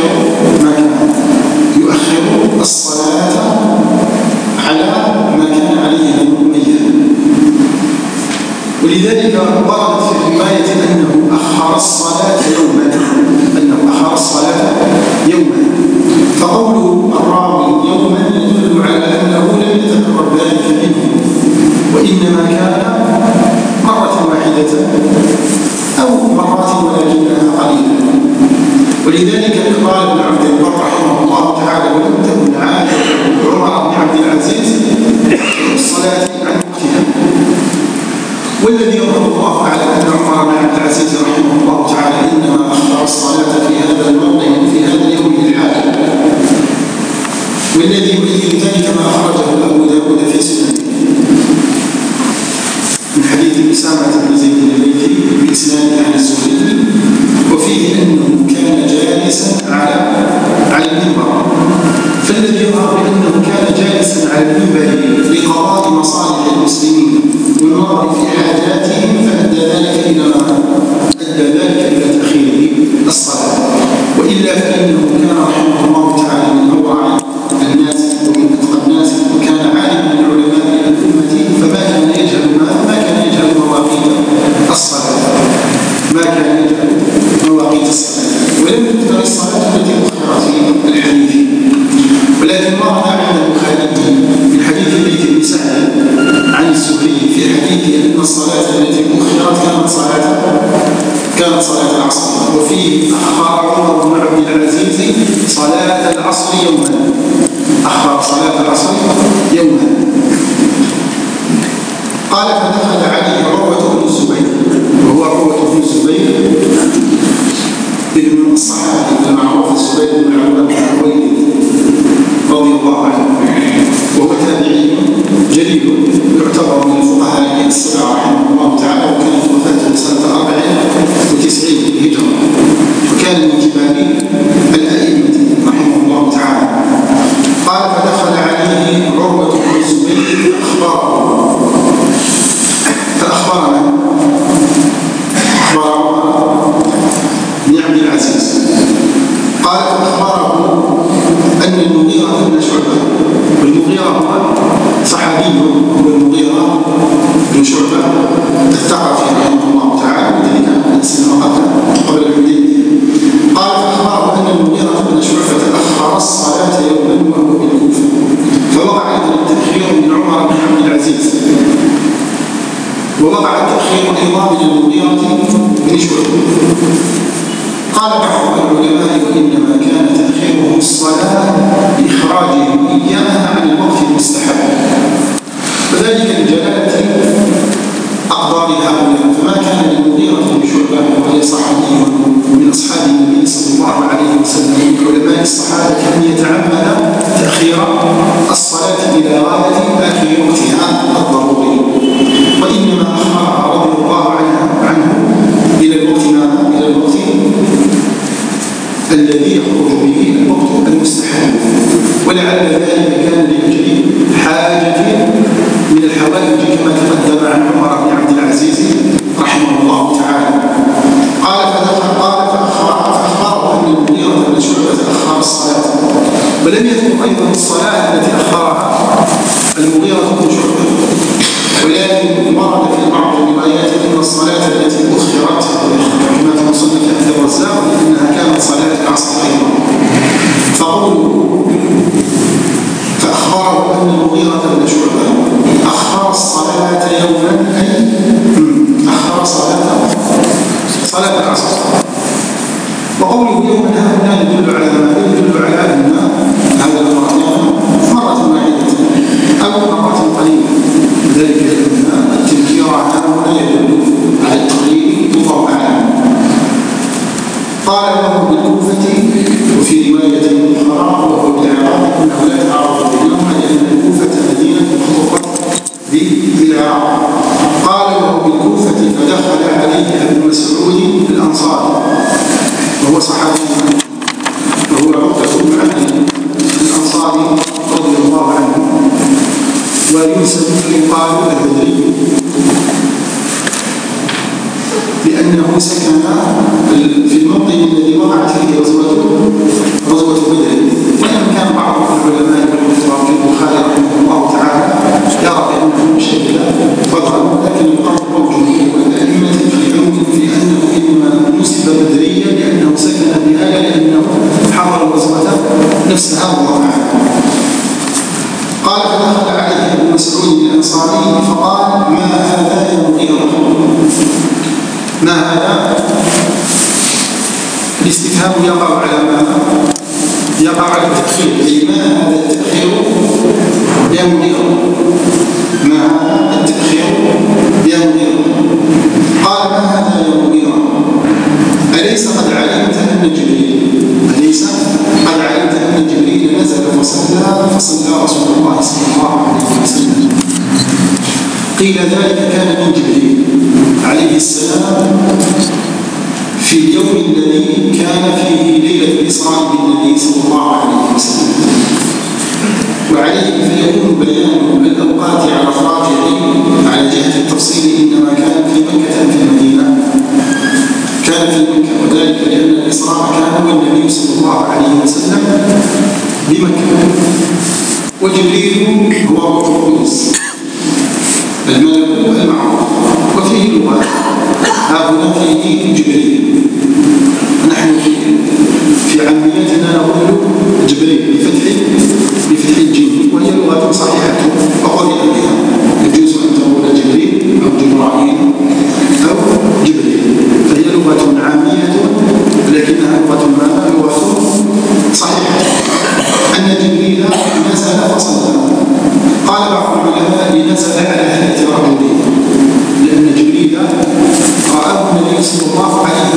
يؤخر الصلاة على ما كان عليه بنو أمية، ولذلك وردت في الرواية أنه أخر الصلاة يوما، فقوله الراوي يوما يدل على أنه لم يتكرر ذلك منه، وإنما كان مرة واحدة أو مرات ولكنها قليلة. ولذلك قال ابن عبد البر رحمه الله تعالى: ولم تكن عادة عمر بن عبد العزيز الصلاة عن وقتها. والذي يظهر الله على أن عمر بن عبد العزيز رحمه الله تعالى إنما أخر الصلاة في هذا الموضع في هذا اليوم الحاكم، والذي يؤيد ذلك ما أخرجه أبو داود في سننه من حديث أسامة بن زيد الليثي بإسناد عن الزهري، وفيه أنه كان جالسا على المنبر. فالذي يظهر بأنه كان جالسا على المنبر لقضاء مصالح المسلمين والنظر في حاجاتهم، فأدى ذلك إلى كانت صلاة العصر. وفيه أخر عمر بن عبد العزيز صلاة العصر يوما، أخر صلاة العصر يوما. قال فدخل عليه عروة بن الزبير، وهو عروة بن الزبير ابن الصحابي المعروف الزبير بن العوام الحويني رضي الله عنه، وهو تابعي جليل يعتبر من الفقهاء السبعة رحمه الله تعالى، وكانت وفاته سنة 94 هجرة، وكان من كبار الأئمة رحمه الله تعالى. قال فدخل عليه عروة بن الزبير فأخبرنا بن عبد العزيز قال فأخبره أن المغيرة بن شعبة، والمغيرة هو صحابي، هو المغيرة بن شعبة الثقفي رحمه الله تعالى الذي كان سنة قبل الحديث. قال فأخبره أن المغيرة بن شعبة أخر الصلاة يوما وهو بالكوفة، فوقع التأخير من عمر بن عبد العزيز، ووقع التأخير أيضا من المغيرة بن شعبة. قال بعض العلماء وإنما كان تأخيرهم الصلاة بإخراجهم إياها عن الوقت المستحب، وذلك لجلالة أقدار هؤلاء. فما كان للمغيرة بن شعبة وهي صحابي من أصحاب النبي صلى الله عليه وسلم من علماء الصحابة أن يتعمد تأخير الصلاة إلى غاية آخر وقتها الضروري، وإنما أخرها رضي الله عنه إلى الوقت الذي يخرج به الوقت المستحب، ولعل ذلك كان لأجل حاجة من الحوائج كما تقدم عن عمر بن عبد العزيز رحمه الله تعالى. قال فأخبره أن المغيرة بن شعبة أخر الصلاة، ولم يذكر أيضا الصلاة التي أخرها المغيرة بن شعبة، ولكن ورد في بعض الروايات أن الصلاة التي أخرت كما في مصنف عبد الرزاق أنها كانت صلاة العصر أيضا. فأخبره أن المغيرة بن شعبة أخر الصلاة يوما، أي أخر صلاة العصر. وقوله يوما هذا يدل على أن هذا المرة واحدة أو مرة قليلة، ذلك لأن التذكير هنا يدل على التقليد والله أعلم. قال له بالكوفة، وفي رواية أخرى وهو بالعراق أنه لا يتعارض بينهما لأن الكوفة مدينة مخطوطة بالعراق. قال له بالكوفة فدخل عليه ابن مسعود الأنصاري وهو صحابي وهو عقبة بن عمرو الأنصاري رضي الله عنه، ويقال البدري لأنه سكن في الموطن الذي وقعت فيه غزوة بدر. وإن كان بعض العلماء والكفار كالبخاري رحمه الله تعالى يرى بأنه شهد بدرا، لكن يقال الجمهور والأئمة في أنه إنما نسب بدريا لأنه سكن بها، لأنه حضر الغزوة نفسها والله أعلم. قال فدخل عليه ابن مسعود الأنصاري فقال ما هذا يا مغيرة؟ ما هذا؟ الاستفهام يقع على التأخير، أي ما هذا التأخير يا مغيرة؟ ما هذا التأخير يا مغيرة؟ قال ما هذا يا مغيرة؟ أليس قد علمت أن جبريل نزل فصلى رسول الله صلى الله عليه وسلم؟ قيل ذلك كان من جبريل عليه السلام في اليوم الذي كان فيه ليلة الإسراء بالنبي صلى الله عليه وسلم، وعليه فيكون بيان الأوقات على الراجع على جهة التفصيل إنما كان في مكة في المدينة، كان في مكة، وذلك لأن الإسراء كان هو النبي صلى الله عليه وسلم بمكة، وجبريل هو روح القدس الملك المعروف. وفيه لغة هنا فيه جبريل، نحن في عاميتنا نقول جبريل بفتح الجيم، وهي لغة صحيحة وقضي بها، يجوز أن تقول جبريل أو جبرائيل أو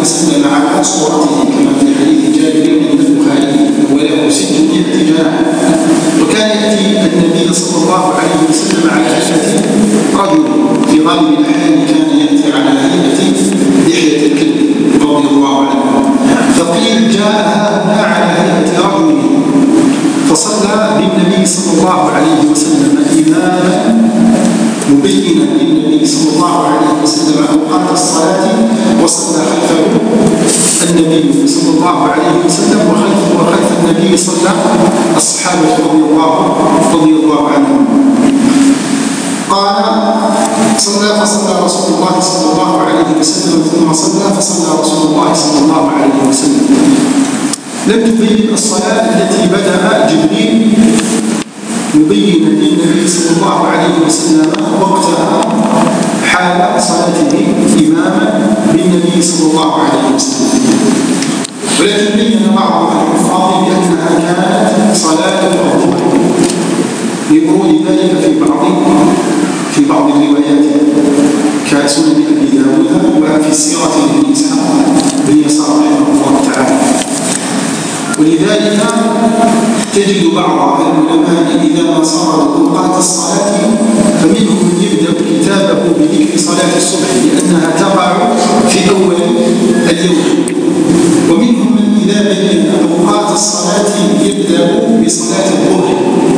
وسلم على صورته كما في حديث جابر عند البخاري وله 600 جناح. وكان يأتي النبي صلى الله عليه وسلم على هيئة رجل، في غالب الأحيان كان يأتي على هيئة دحية الكلب رضي الله عنه. فقيل جاء هنا على هيئة رجل فصلى بالنبي صلى الله عليه وسلم إماما مبينا للنبي صلى الله عليه وسلم أوقات الصلاة، وصلى خلفه النبي صلى الله عليه وسلم وخلف النبي صلى الصحابة رضي الله عنهم. قال فصلى رسول الله صلى الله عليه وسلم ثم فصلى رسول الله صلى الله عليه وسلم. لم تبين الصلاة التي بدأ جبريل مبينا للنبي صلى الله عليه وسلم وقتها حال صلاته إماما بالنبي صلى الله عليه وسلم، ولكن بين بعض الحفاظ بأنها كانت صلاة الظهر لورود ذلك في بعض الروايات كسنن أبي داود وفي سيرة ابن إسحاق بن يسار رحمه الله تعالى. ولذلك تجد بعض العلماء إذا ما صارت أوقات الصلاة فمنهم من يبدأ كتابه بذكر صلاة الصبح لأنها تقع في أول اليوم، ومنهم من إذا بين أوقات الصلاة يبدأ بصلاة الظهر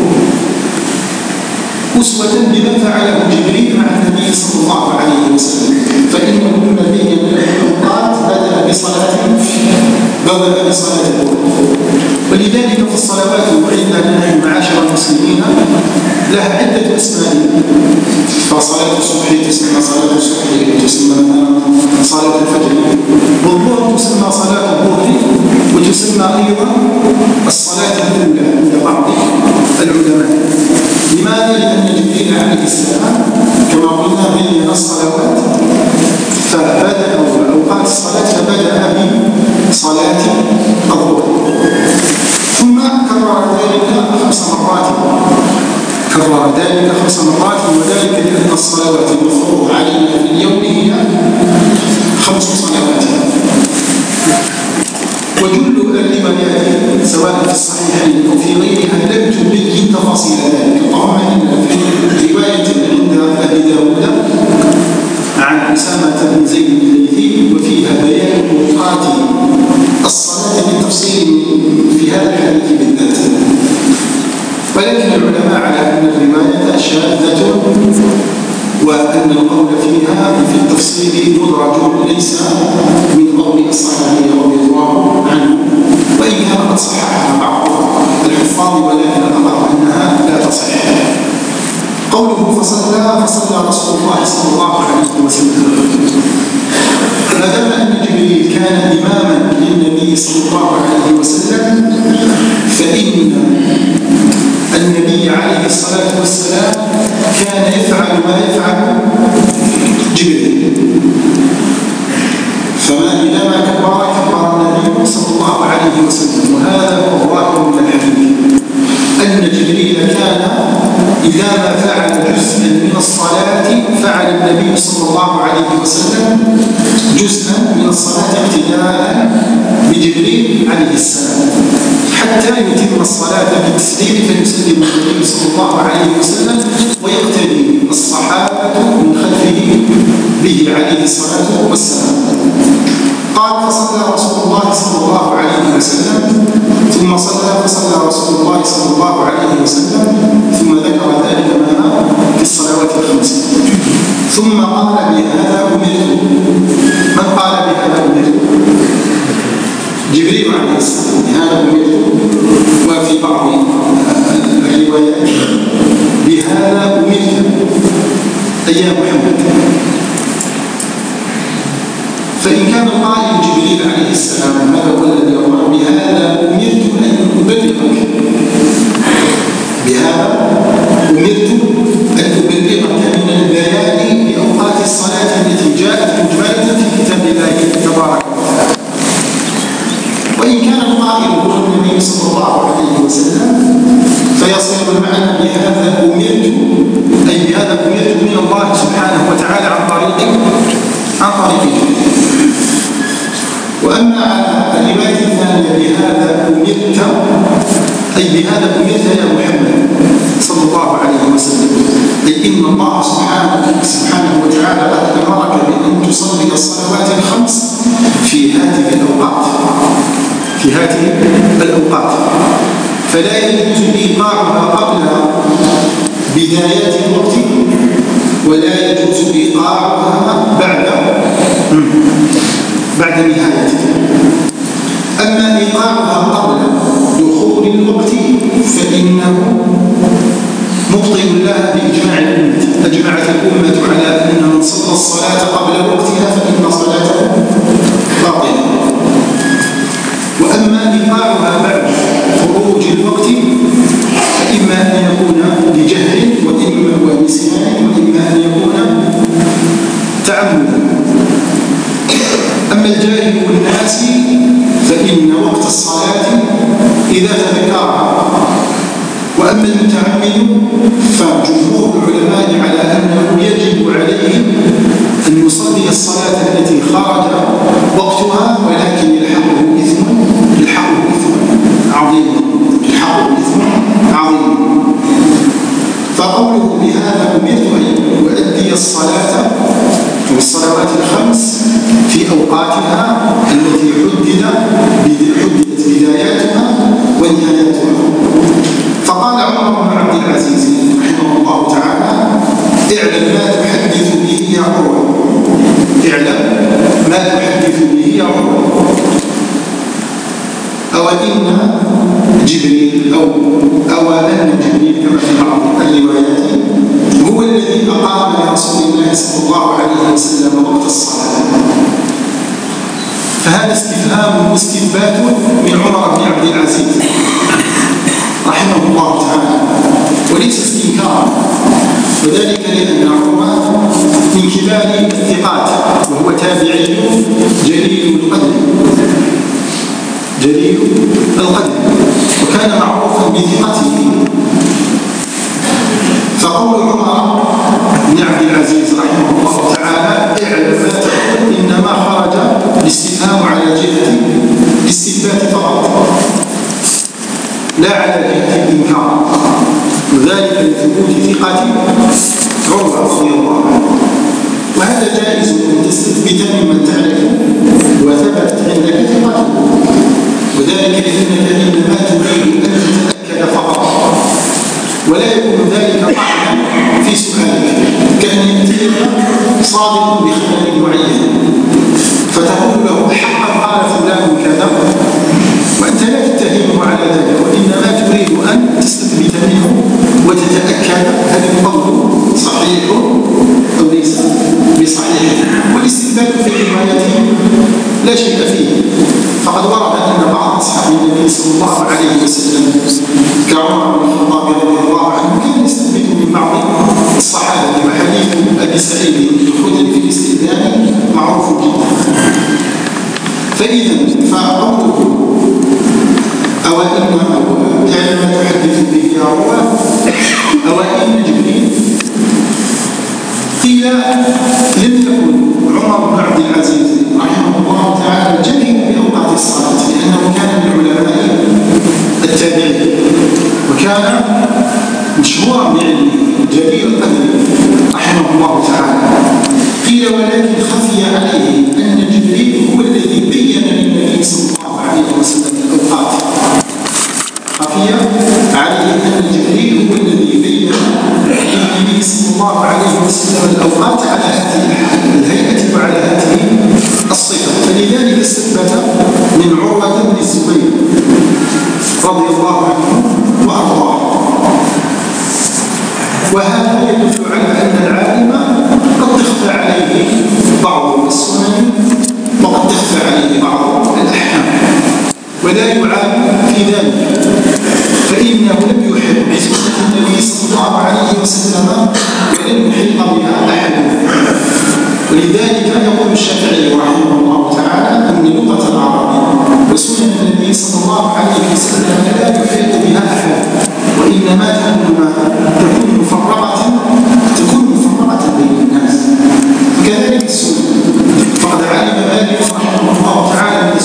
أسوة بما فعله جبريل مع النبي صلى الله عليه وسلم، فإنه لما بين الأوقات بدأ بصلاة الظهر. ولذلك في الصلوات عندنا نحن معاشر المسلمين لها عدة أسماء، فصلاة الصبح تسمى صلاة الصبح، تسمى صلاة الفجر، والظهر تسمى صلاة الظهر، وتسمى أيضا الصلاة الأولى عند بعض العلماء. لماذا؟ لأن جبريل عليه السلام كما قلنا بين الصلوات فبدأ أوقات الصلاة فبدأ بصلاة الظهر، ثم كرر ذلك 5 مرات، وذلك لأن الصلوات المفروض علينا في اليوم هي 5 صلوات. وجل الروايات سواء في الصحيحين أو في غيرها لم تبين تفاصيل ذلك. اللهم إن في رواية عند أبي داود عن أسامة بن زيد الليثي وفيها بيان أوقات الصلاة بالتفصيل في هذا الحديث بالذات، ولكن العلماء على أن الرواية شاذة وأن القول فيها في التفصيل مدرج ليس من قول الصحابي رضي الله عنه، وإن كان قد صححها بعض الحفاظ، ولكن الأمر أنها لا تصح. قوله فصلى رسول الله صلى الله عليه وسلم، ما دام أن جبريل كان إماما للنبي صلى الله عليه وسلم فإن النبي عليه الصلاة والسلام كان يفعل ما يفعل جبريل. فما إذا ما كبر النبي صلى الله عليه وسلم، وهذا هو الظاهر من الحديث أن جبريل كان إذا ما فعل جزءا من الصلاة فعل النبي صلى الله عليه وسلم جزءا من الصلاة ابتداء بجبريل عليه السلام حتى يتم الصلاة بالتسليم فيسلم النبي صلى الله عليه وسلم ويقتدي الصحابة من خلفه به عليه الصلاة والسلام. قال فصلى رسول الله صلى الله عليه وسلم ثم فصلى رسول الله صلى الله عليه وسلم ثم ذكر ذلك معنا في الصلوات الخمس ثم قال بهذا أمرت. من قال بهذا أمرت؟ جبريل عليه السلام بهذا أمرت، وفي بعض الروايات بهذا أمرت أي يا محمد. فإن كان القائل جبريل عليه السلام هذا هو الذي أمر بهذا أمرت أن أبلغك، بهذا أمرت أن أبلغك من البيان لأوقات الصلاة التي جاءت مجملة في كتاب الله تبارك وتعالى. وإن كان القائل هو النبي صلى الله عليه وسلم فيصير المعنى بهذا أمرت أي بهذا أمرت من الله سبحانه وتعالى عن طريق جبريل. وأما على الرواية الثانية بهذا أمرت، أي بهذا أمرت يا محمد صلى الله عليه وسلم، أي إن الله سبحانه وتعالى قد أمرك بأن تصلي الصلوات الخمس في هذه الأوقات، فلا يجوز إيقاعها قبل بدايات الوقت، ولا يجوز إيقاعها بعد نهايته. أما إيقاعها قبل دخول الوقت فإنه مبطل لها بإجماع الأمة. أجمعت الأمة على أن من صلى الصلاة قبل وقتها فإن صلاته باطلة. وأما إيقاعها بعد خروج الوقت فإما أن يكون لجهل وإما ونسيان وإما أن يكون تعمدا. أما الجاهل والناس فإن وقت الصلاة إذا تذكرها. وأما المتعمد فجمهور العلماء على أنه يجب عليه أن يصلي الصلاة التي خرج وقتها، ولكن يلحقه إثم عظيم. فقوله بهذا أمرت أن يؤدي الصلاة والصلوات الخمس في أوقاتها التي حددت بداياتها ونهاياتها. فقال عمر بن عبد العزيز رحمه الله تعالى: اعلم ما تحدث به يا عمر، اعلم ما تحدث به يا عمر. أو إن جبريل أو أن جبريل كما في بعض الروايات هو الذي أقام لرسول الله صلى الله عليه وسلم وقت الصلاة. فهذا استفهام واستثبات من عمر بن عبد العزيز رحمه الله تعالى، وليس استنكارا، وذلك لأن عمر من كبار الثقات، وهو تابعي جليل القدر، وكان معروفا بثقته. فقول عمر بن عبد العزيز رحمه الله تعالى: اعلم ما تقول، إنما خرج الاستفهام على جهة الاستثبات فقط، لا على جهة الإنكار، وذلك لثبوت ثقة عمر رضي الله عنه. وهذا جائز أن تستثبت ممن تعرفه وثبتت عندك ثقته، وذلك لأنك إنما تريد أن تتأكد فقط، ولا يكون ذلك طعنا في سؤالك، كأن يأتيك صادق بخبر معين فتقول له: حقا قال فلان كذا، وأنت لا تتهمه على ذلك، وإنما تريد أن تستثبت منه وتتأكد هل القول صحيح أو ليس بصحيح. والاستثبات في الرواية لا شيء فيه، فقد ورد أن بعض أصحاب النبي صلى الله عليه وسلم كعمر بن الخطاب رضي الله عنه كان يستثبت من بعض الصحابة، وحديث أبي سعيد الخدري في الاستئذان معروف جدا. فقوله أو إن كان ما تحدث به يا عمر أو إن جبريل، قيل لم يكن عمر بن عبد العزيز رحمه الله تعالى جليا بأوقات الصلاة، لأنه كان من علماء التابعين وكان مشهورا بعلمه جليل القدر رحمه الله تعالى. قيل ولكن خفي عليه أن جبريل هو الذي بين للنبي صلى الله عليه وسلم الأوقات. خفي عليه أن جبريل هو الذي بين للنبي صلى الله عليه وسلم الأوقات على هذه الهيئة وعلى هذه الصفة، فلذلك استثبت من عروة بن الزبير رضي الله عنه وأرضاه. وهذا يدل على أن العالم قد تخفى عليه بعض السنن وقد تخفى عليه بعض الأحكام، ولا يعاب في ذلك، فإنه لم يحب بسنة النبي صلى الله عليه وسلم ولم يحيط بها أحد. ولذلك يقول الشافعي رحمه الله تعالى أن لغة العرب وسنن النبي صلى الله عليه وسلم لا يحيط بها أحد، وإنما تكون مفرقة بين الناس. كذلك السنة، فقد علم مالك رحمه الله تعالى من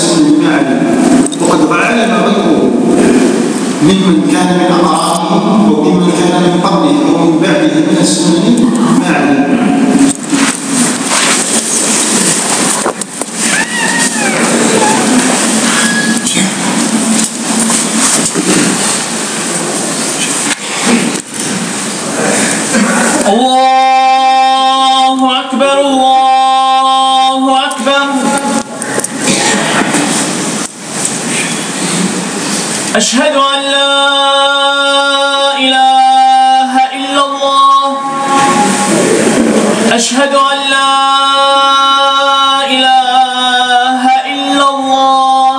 الله أكبر الله أكبر. أشهد أن لا إله إلا الله. أشهد أن لا إله إلا الله.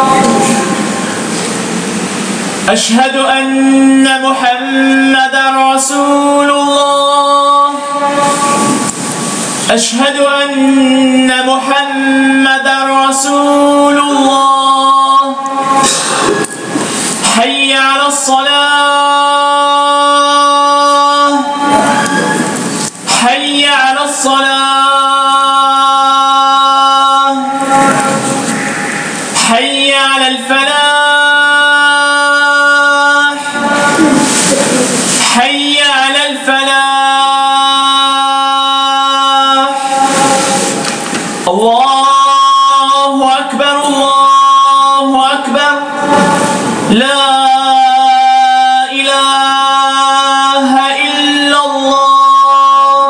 أشهد أن محمدا رسول الله. أشهد أن محمدا رسول الله. حي على الصلاة. حي على الصلاة. حي على الفلاح. حي على الفلاح. الله أكبر الله أكبر. لا إله إلا الله.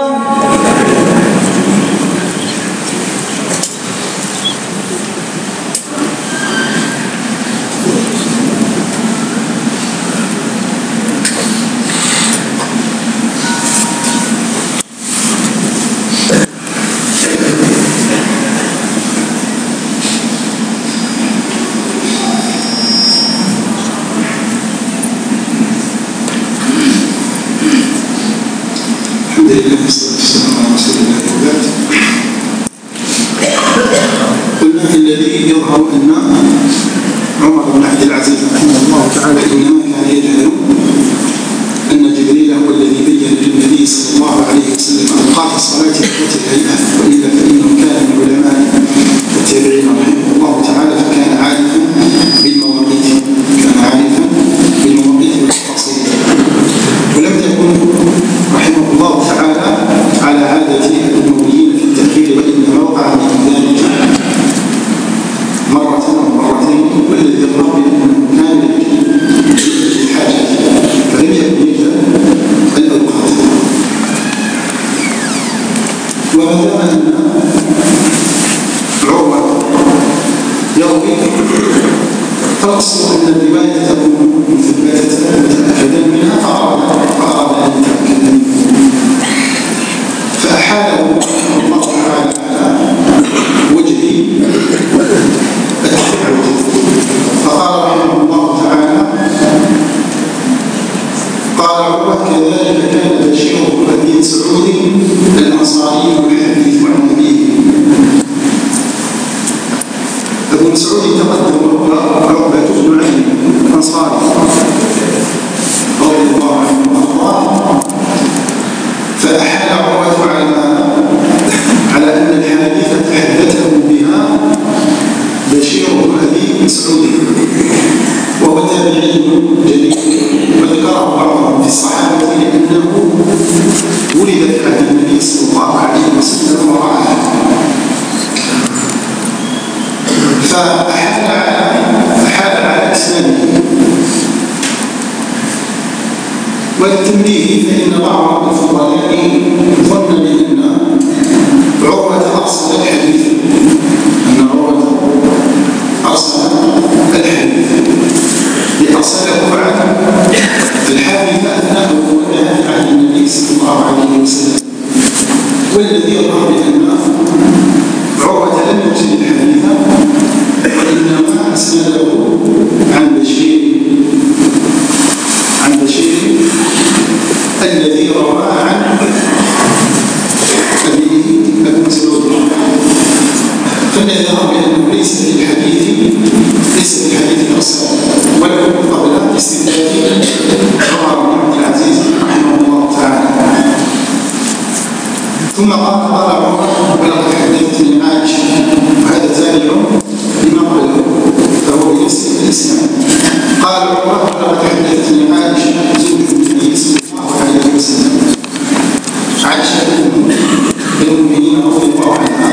قلنا الذي يظهر أن عمر بن عبد العزيز رحمه الله تعالى إنما كان يجهل أن جبريل هو الذي بين للنبي صلى الله عليه وسلم أوقات الصلاة وقت الهيئة، وإلا فإنه كان من علماء التابعين رحمه الله تعالى، فكان عارفا بالمواقيت، والتفاصيل، ولم يكن رحمه الله تعالى على عادة الأمويين في التأخير، وإنما وقع من ذلك مرة أو مرتين، والذي يظهر بأنه كان للحاجة فلم يكن يجهل الأوقات. وما دام أن عروة يروي فالأصل أن الرواية تكون مثبتة متأكدا منها، فأراد أن يتأكد منه، فأحاله الله تعالى على وجه التحرك، فقال رحمه الله تعالى: قال عروة: كذلك كان بشير بن أبي مسعود الأنصاري يحدث عن أبيه. أبو مسعود تقدم عقبة بن عمرو الأنصاري رضي الله عنه وأرضاه، فأحال عروة على أن الحادثة حدثه بها بشير بن أبي مسعود، وهو تابعي جليل، وذكره بعضهم في الصحابة لأنه ولد في عهد النبي صلى الله عليه وسلم ورعاه، فأحال على إسلامه. وللتنبيه فإن بعض الفضلاء ظن بأن عروة أرسل الحديث، لأرسله عن الحادثة أنه كان في عهد النبي صلى الله عليه وسلم، والذي يظهر بأن عروة لم يرسل الحديث، وإنما أسنده عن بشير الذي روى عن أبي مسعود، فالذي يظهر بأنه ليس للحديث أرسال، ولكن قبل استدراك عمر بن عبد العزيز رحمه الله تعالى. ثم قال عمر: ولقد حدثتني عائشة، وهذا تابع لما قبله فهو بنفس الإسلام. قال عمر: ولقد حدثتني عائشة زوج النبي صلى الله عليه وسلم. عائشة أم المؤمنين رضي الله عنها،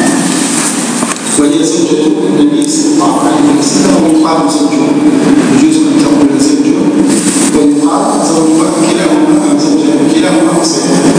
وهي زوجة النبي صلى الله عليه وسلم، ويقال زوجه، يجوز أن تقول زوجه، ويقال زوجه، كلاهما زوجان، كلاهما صحيح.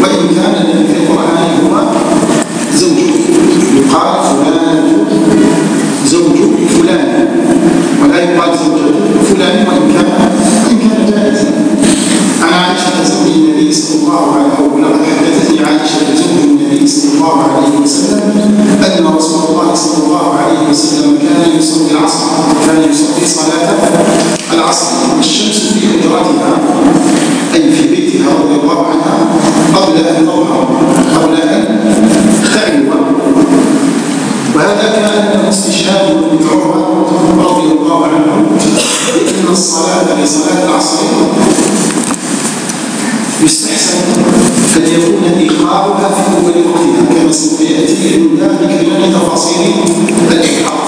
وإن كان الذي في القرآن هو زوجه، يقال فلان زوج فلان ولا يقال زوجة فلان، وإن كان جائزا. عن عائشة زوج النبي صلى الله عليه وسلم، لقد حدثتني عائشة زوج النبي صلى الله عليه وسلم أن رسول الله صلى الله عليه وسلم كان يصلي العصر، كان يصلي صلاة العصر والشمس في حجرتها أي في بيتها رضي الله عنها قبل أن تظهر، قبل أن تعلو. وهذا كان استشهاد من عمر رضي الله عنه بأن الصلاة لصلاة العصر يستحسن أن يكون إيقاعها في أول وقتها، كما سوف يأتي من ذلك من تفاصيل الإيقاع،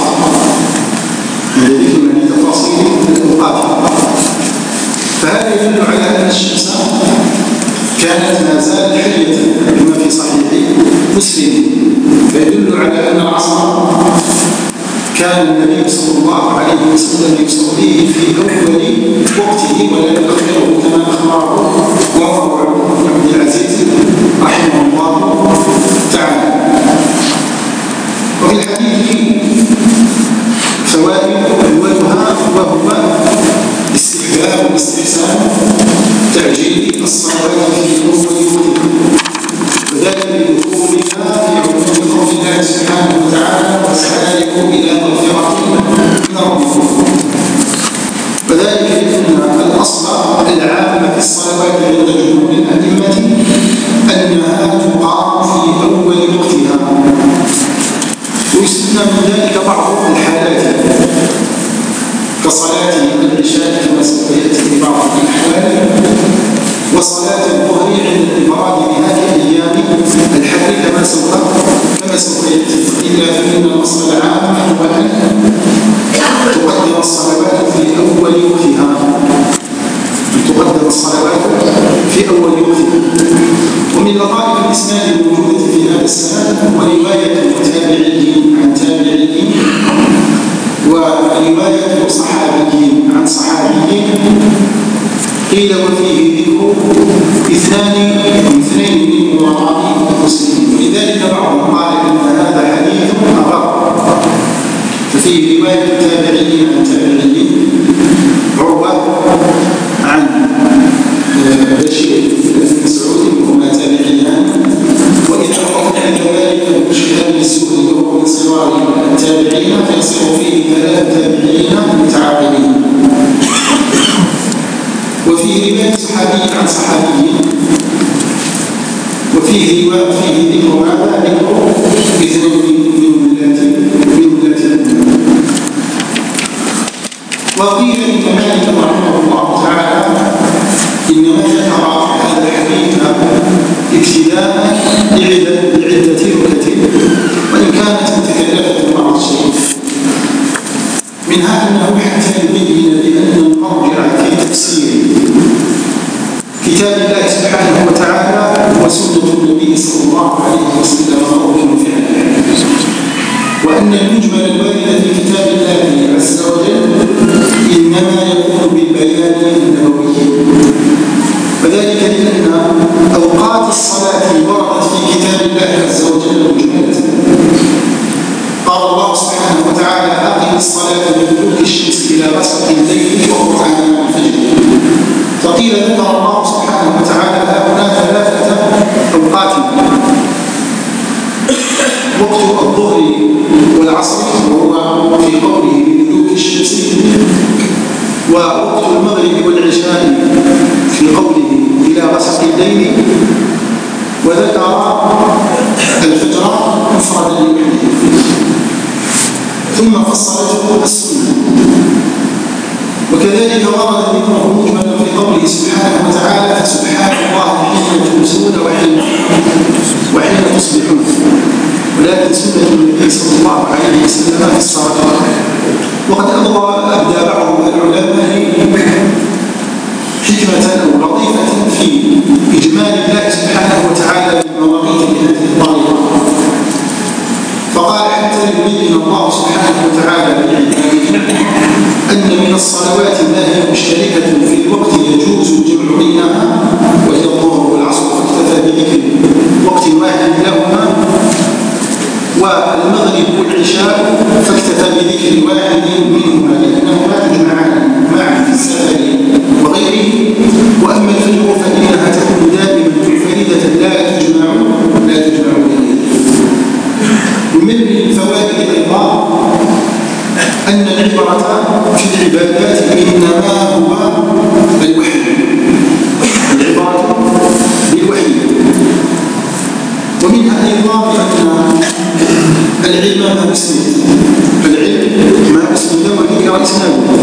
من تفاصيل الأوقات. فهذا يدل على أن الشمس كانت ما زالت حية كما في صحيح مسلم، فيدل على أن العصر كان النبي صلى الله عليه وسلم يصليه في أول وقته ولا يؤخره كما أخبره عمر بن عبد العزيز رحمه الله تعالى. وفي الحديث فوائد أولها وهو استحباب واستحسان تعجيل الصلوات في أول وقتها، وذلك لدخولها في عموم قول الله سبحانه وتعالى وسارعوا إلى مغفرة من ربكم. وذلك لأن الأصل العام في الصلوات عند جمهور الأئمة أنها تقام في أول وقتها، ويستثنى من ذلك بعض الحالات كصلاة العشاء كما سوف يأتي في بعض الأحوال، وصلاة الظهر عند الإفراد بها في أيام الحج كما سوف يأتي. إلا فإن الأصل العام هو أن تقدم الصلوات في أول وقتها، تقدم الصلوات في أول وقتها. ومن لطائف الإسناد الموجودة في هذا السند ورواية تابعي عن تابعي ورواية صحابي عن صحابي، قيل وفيه ذكر اثنين من وراء المسلمين، ولذلك بعضهم قال ان هذا حديث اغر. ففيه روايه تابعي عن تابعي عروه عن بشير بن مسعود وهما تابعيان، واذا وقع ذلك بشهاب السوري وهو من صغار التابعين فيصير فيه 3 تابعين متعاقبين. وفيه رواية صحابي عن صحابي، وفيه ذكر هذا ذكر اثنين من ولاة. وقيل إن مالك رحمه الله تعالى إنما ذكر هذا الحديث ابتداء لعدة ركعتين، وإن كانت متكلفة بعض الشيء، منها أنه حتى يبين بأن المرجع في تفسير كتاب الله سبحانه وتعالى وسنة النبي صلى الله عليه وسلم قولا وفعلا، وأن المجمل الوارد في كتاب الله عز وجل إنما يكون بالبيان النبوي، وذلك لأن أوقات الصلاة وردت في كتاب الله عز وجل مجملة. قال الله سبحانه وتعالى أقم الصلاة لدلوك الشمس إلى غسق الليل وقرآن الفجر. فقيل ذكر الله سبحانه وتعالى هنا 3 أوقات: وقت الظهر والعصر وهو في قوله لدلوك الشمس، ووقت المغرب والعشاء في قوله إلى غسق الليل، وذكر الفجر مفردا لوحده، ثم فصلته السنة. وكذلك ورد ذكره مجملا في قوله سبحانه وتعالى: فسبحان الله حين تمسون وحين تصبحون. ولكن سنة النبي صلى الله عليه وسلم في الصلاة. وقد أبدى بعض العلماء حكمة أو لطيفة في إجمال الله سبحانه وتعالى بالمواقيت بهذه الطريقة، فقال: حتى يبين الله سبحانه وتعالى لعباده أن من الصلوات ما هي مشتركة في الوقت يجوز الجمع بينها، وهي الظهر والعصر، فاكتفى بذكر وقت واحد لهما، والمغرب والعشاء فاكتفى بذكر واحد منهما لأنهما تجمعان معا في السفر وغيره. وأما الفجر فإنها تكون دائما منفردة لا تجمع إليه. ومن الفوائد أيضا أن العبرة في العبادات إنما هو الوحي، العبرة بالوحي. ومنها أيضا أن العلم ما أسند، العلم ما أسند وذكر إسناده،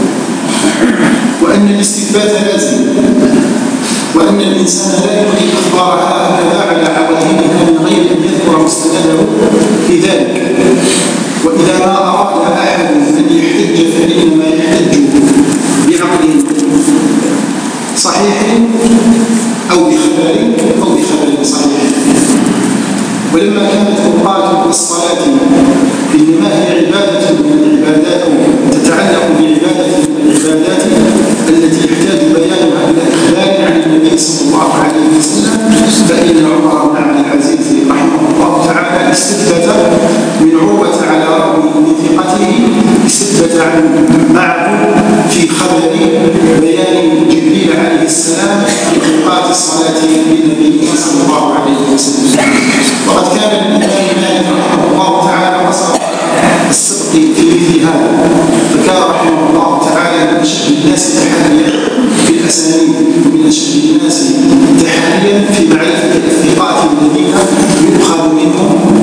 وأن الاستثبات لازم، وأن الإنسان لا يلقي أخبارها هكذا على عوائلها من غير أن يذكر مستنده في ذلك. وإذا ما أراد أحد أن يحتج فإنما يحتج بعقل صحيح أو بخبر صحيح. ولما كانت أوقات الصلاة إنما هي عبادة من العبادات أو تتعلق بعبادة من العبادات التي يحتاج بيانها إلى إخبار عن النبي صلى الله عليه وسلم، فإن عمر بن عبد العزيز رحمه الله تعالى استثبت من عروة على رغم من ثقته، استثبت معه في خبر بيان جبريل عليه السلام في أوقات الصلاة للنبي صلى الله عليه وسلم. وقد كان الإمام مالك رحمه الله تعالى وصل الصدق في مثل هذا، فكان رحمه الله تعالى من أشد الناس تحريا في الأسانيد، ومن أشد الناس تحريا في معرفة الثقات الذين يؤخذ منهم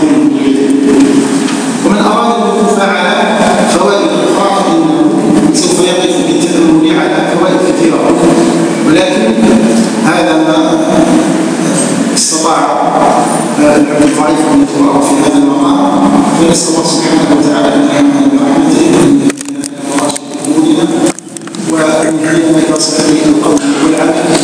ومن أراد الوقوف على فوائد أخرى فإنه سوف يقف بالتأمل على فوائد كثيرة، ولكن هذا ما استطاع العبد الضعيف أن يتوارى في هذا المقام. ونسأل الله سبحانه وتعالى أن يرحمنا برحمته وأن يهدينا وأن يهدينا إلى صراط القول والعمل.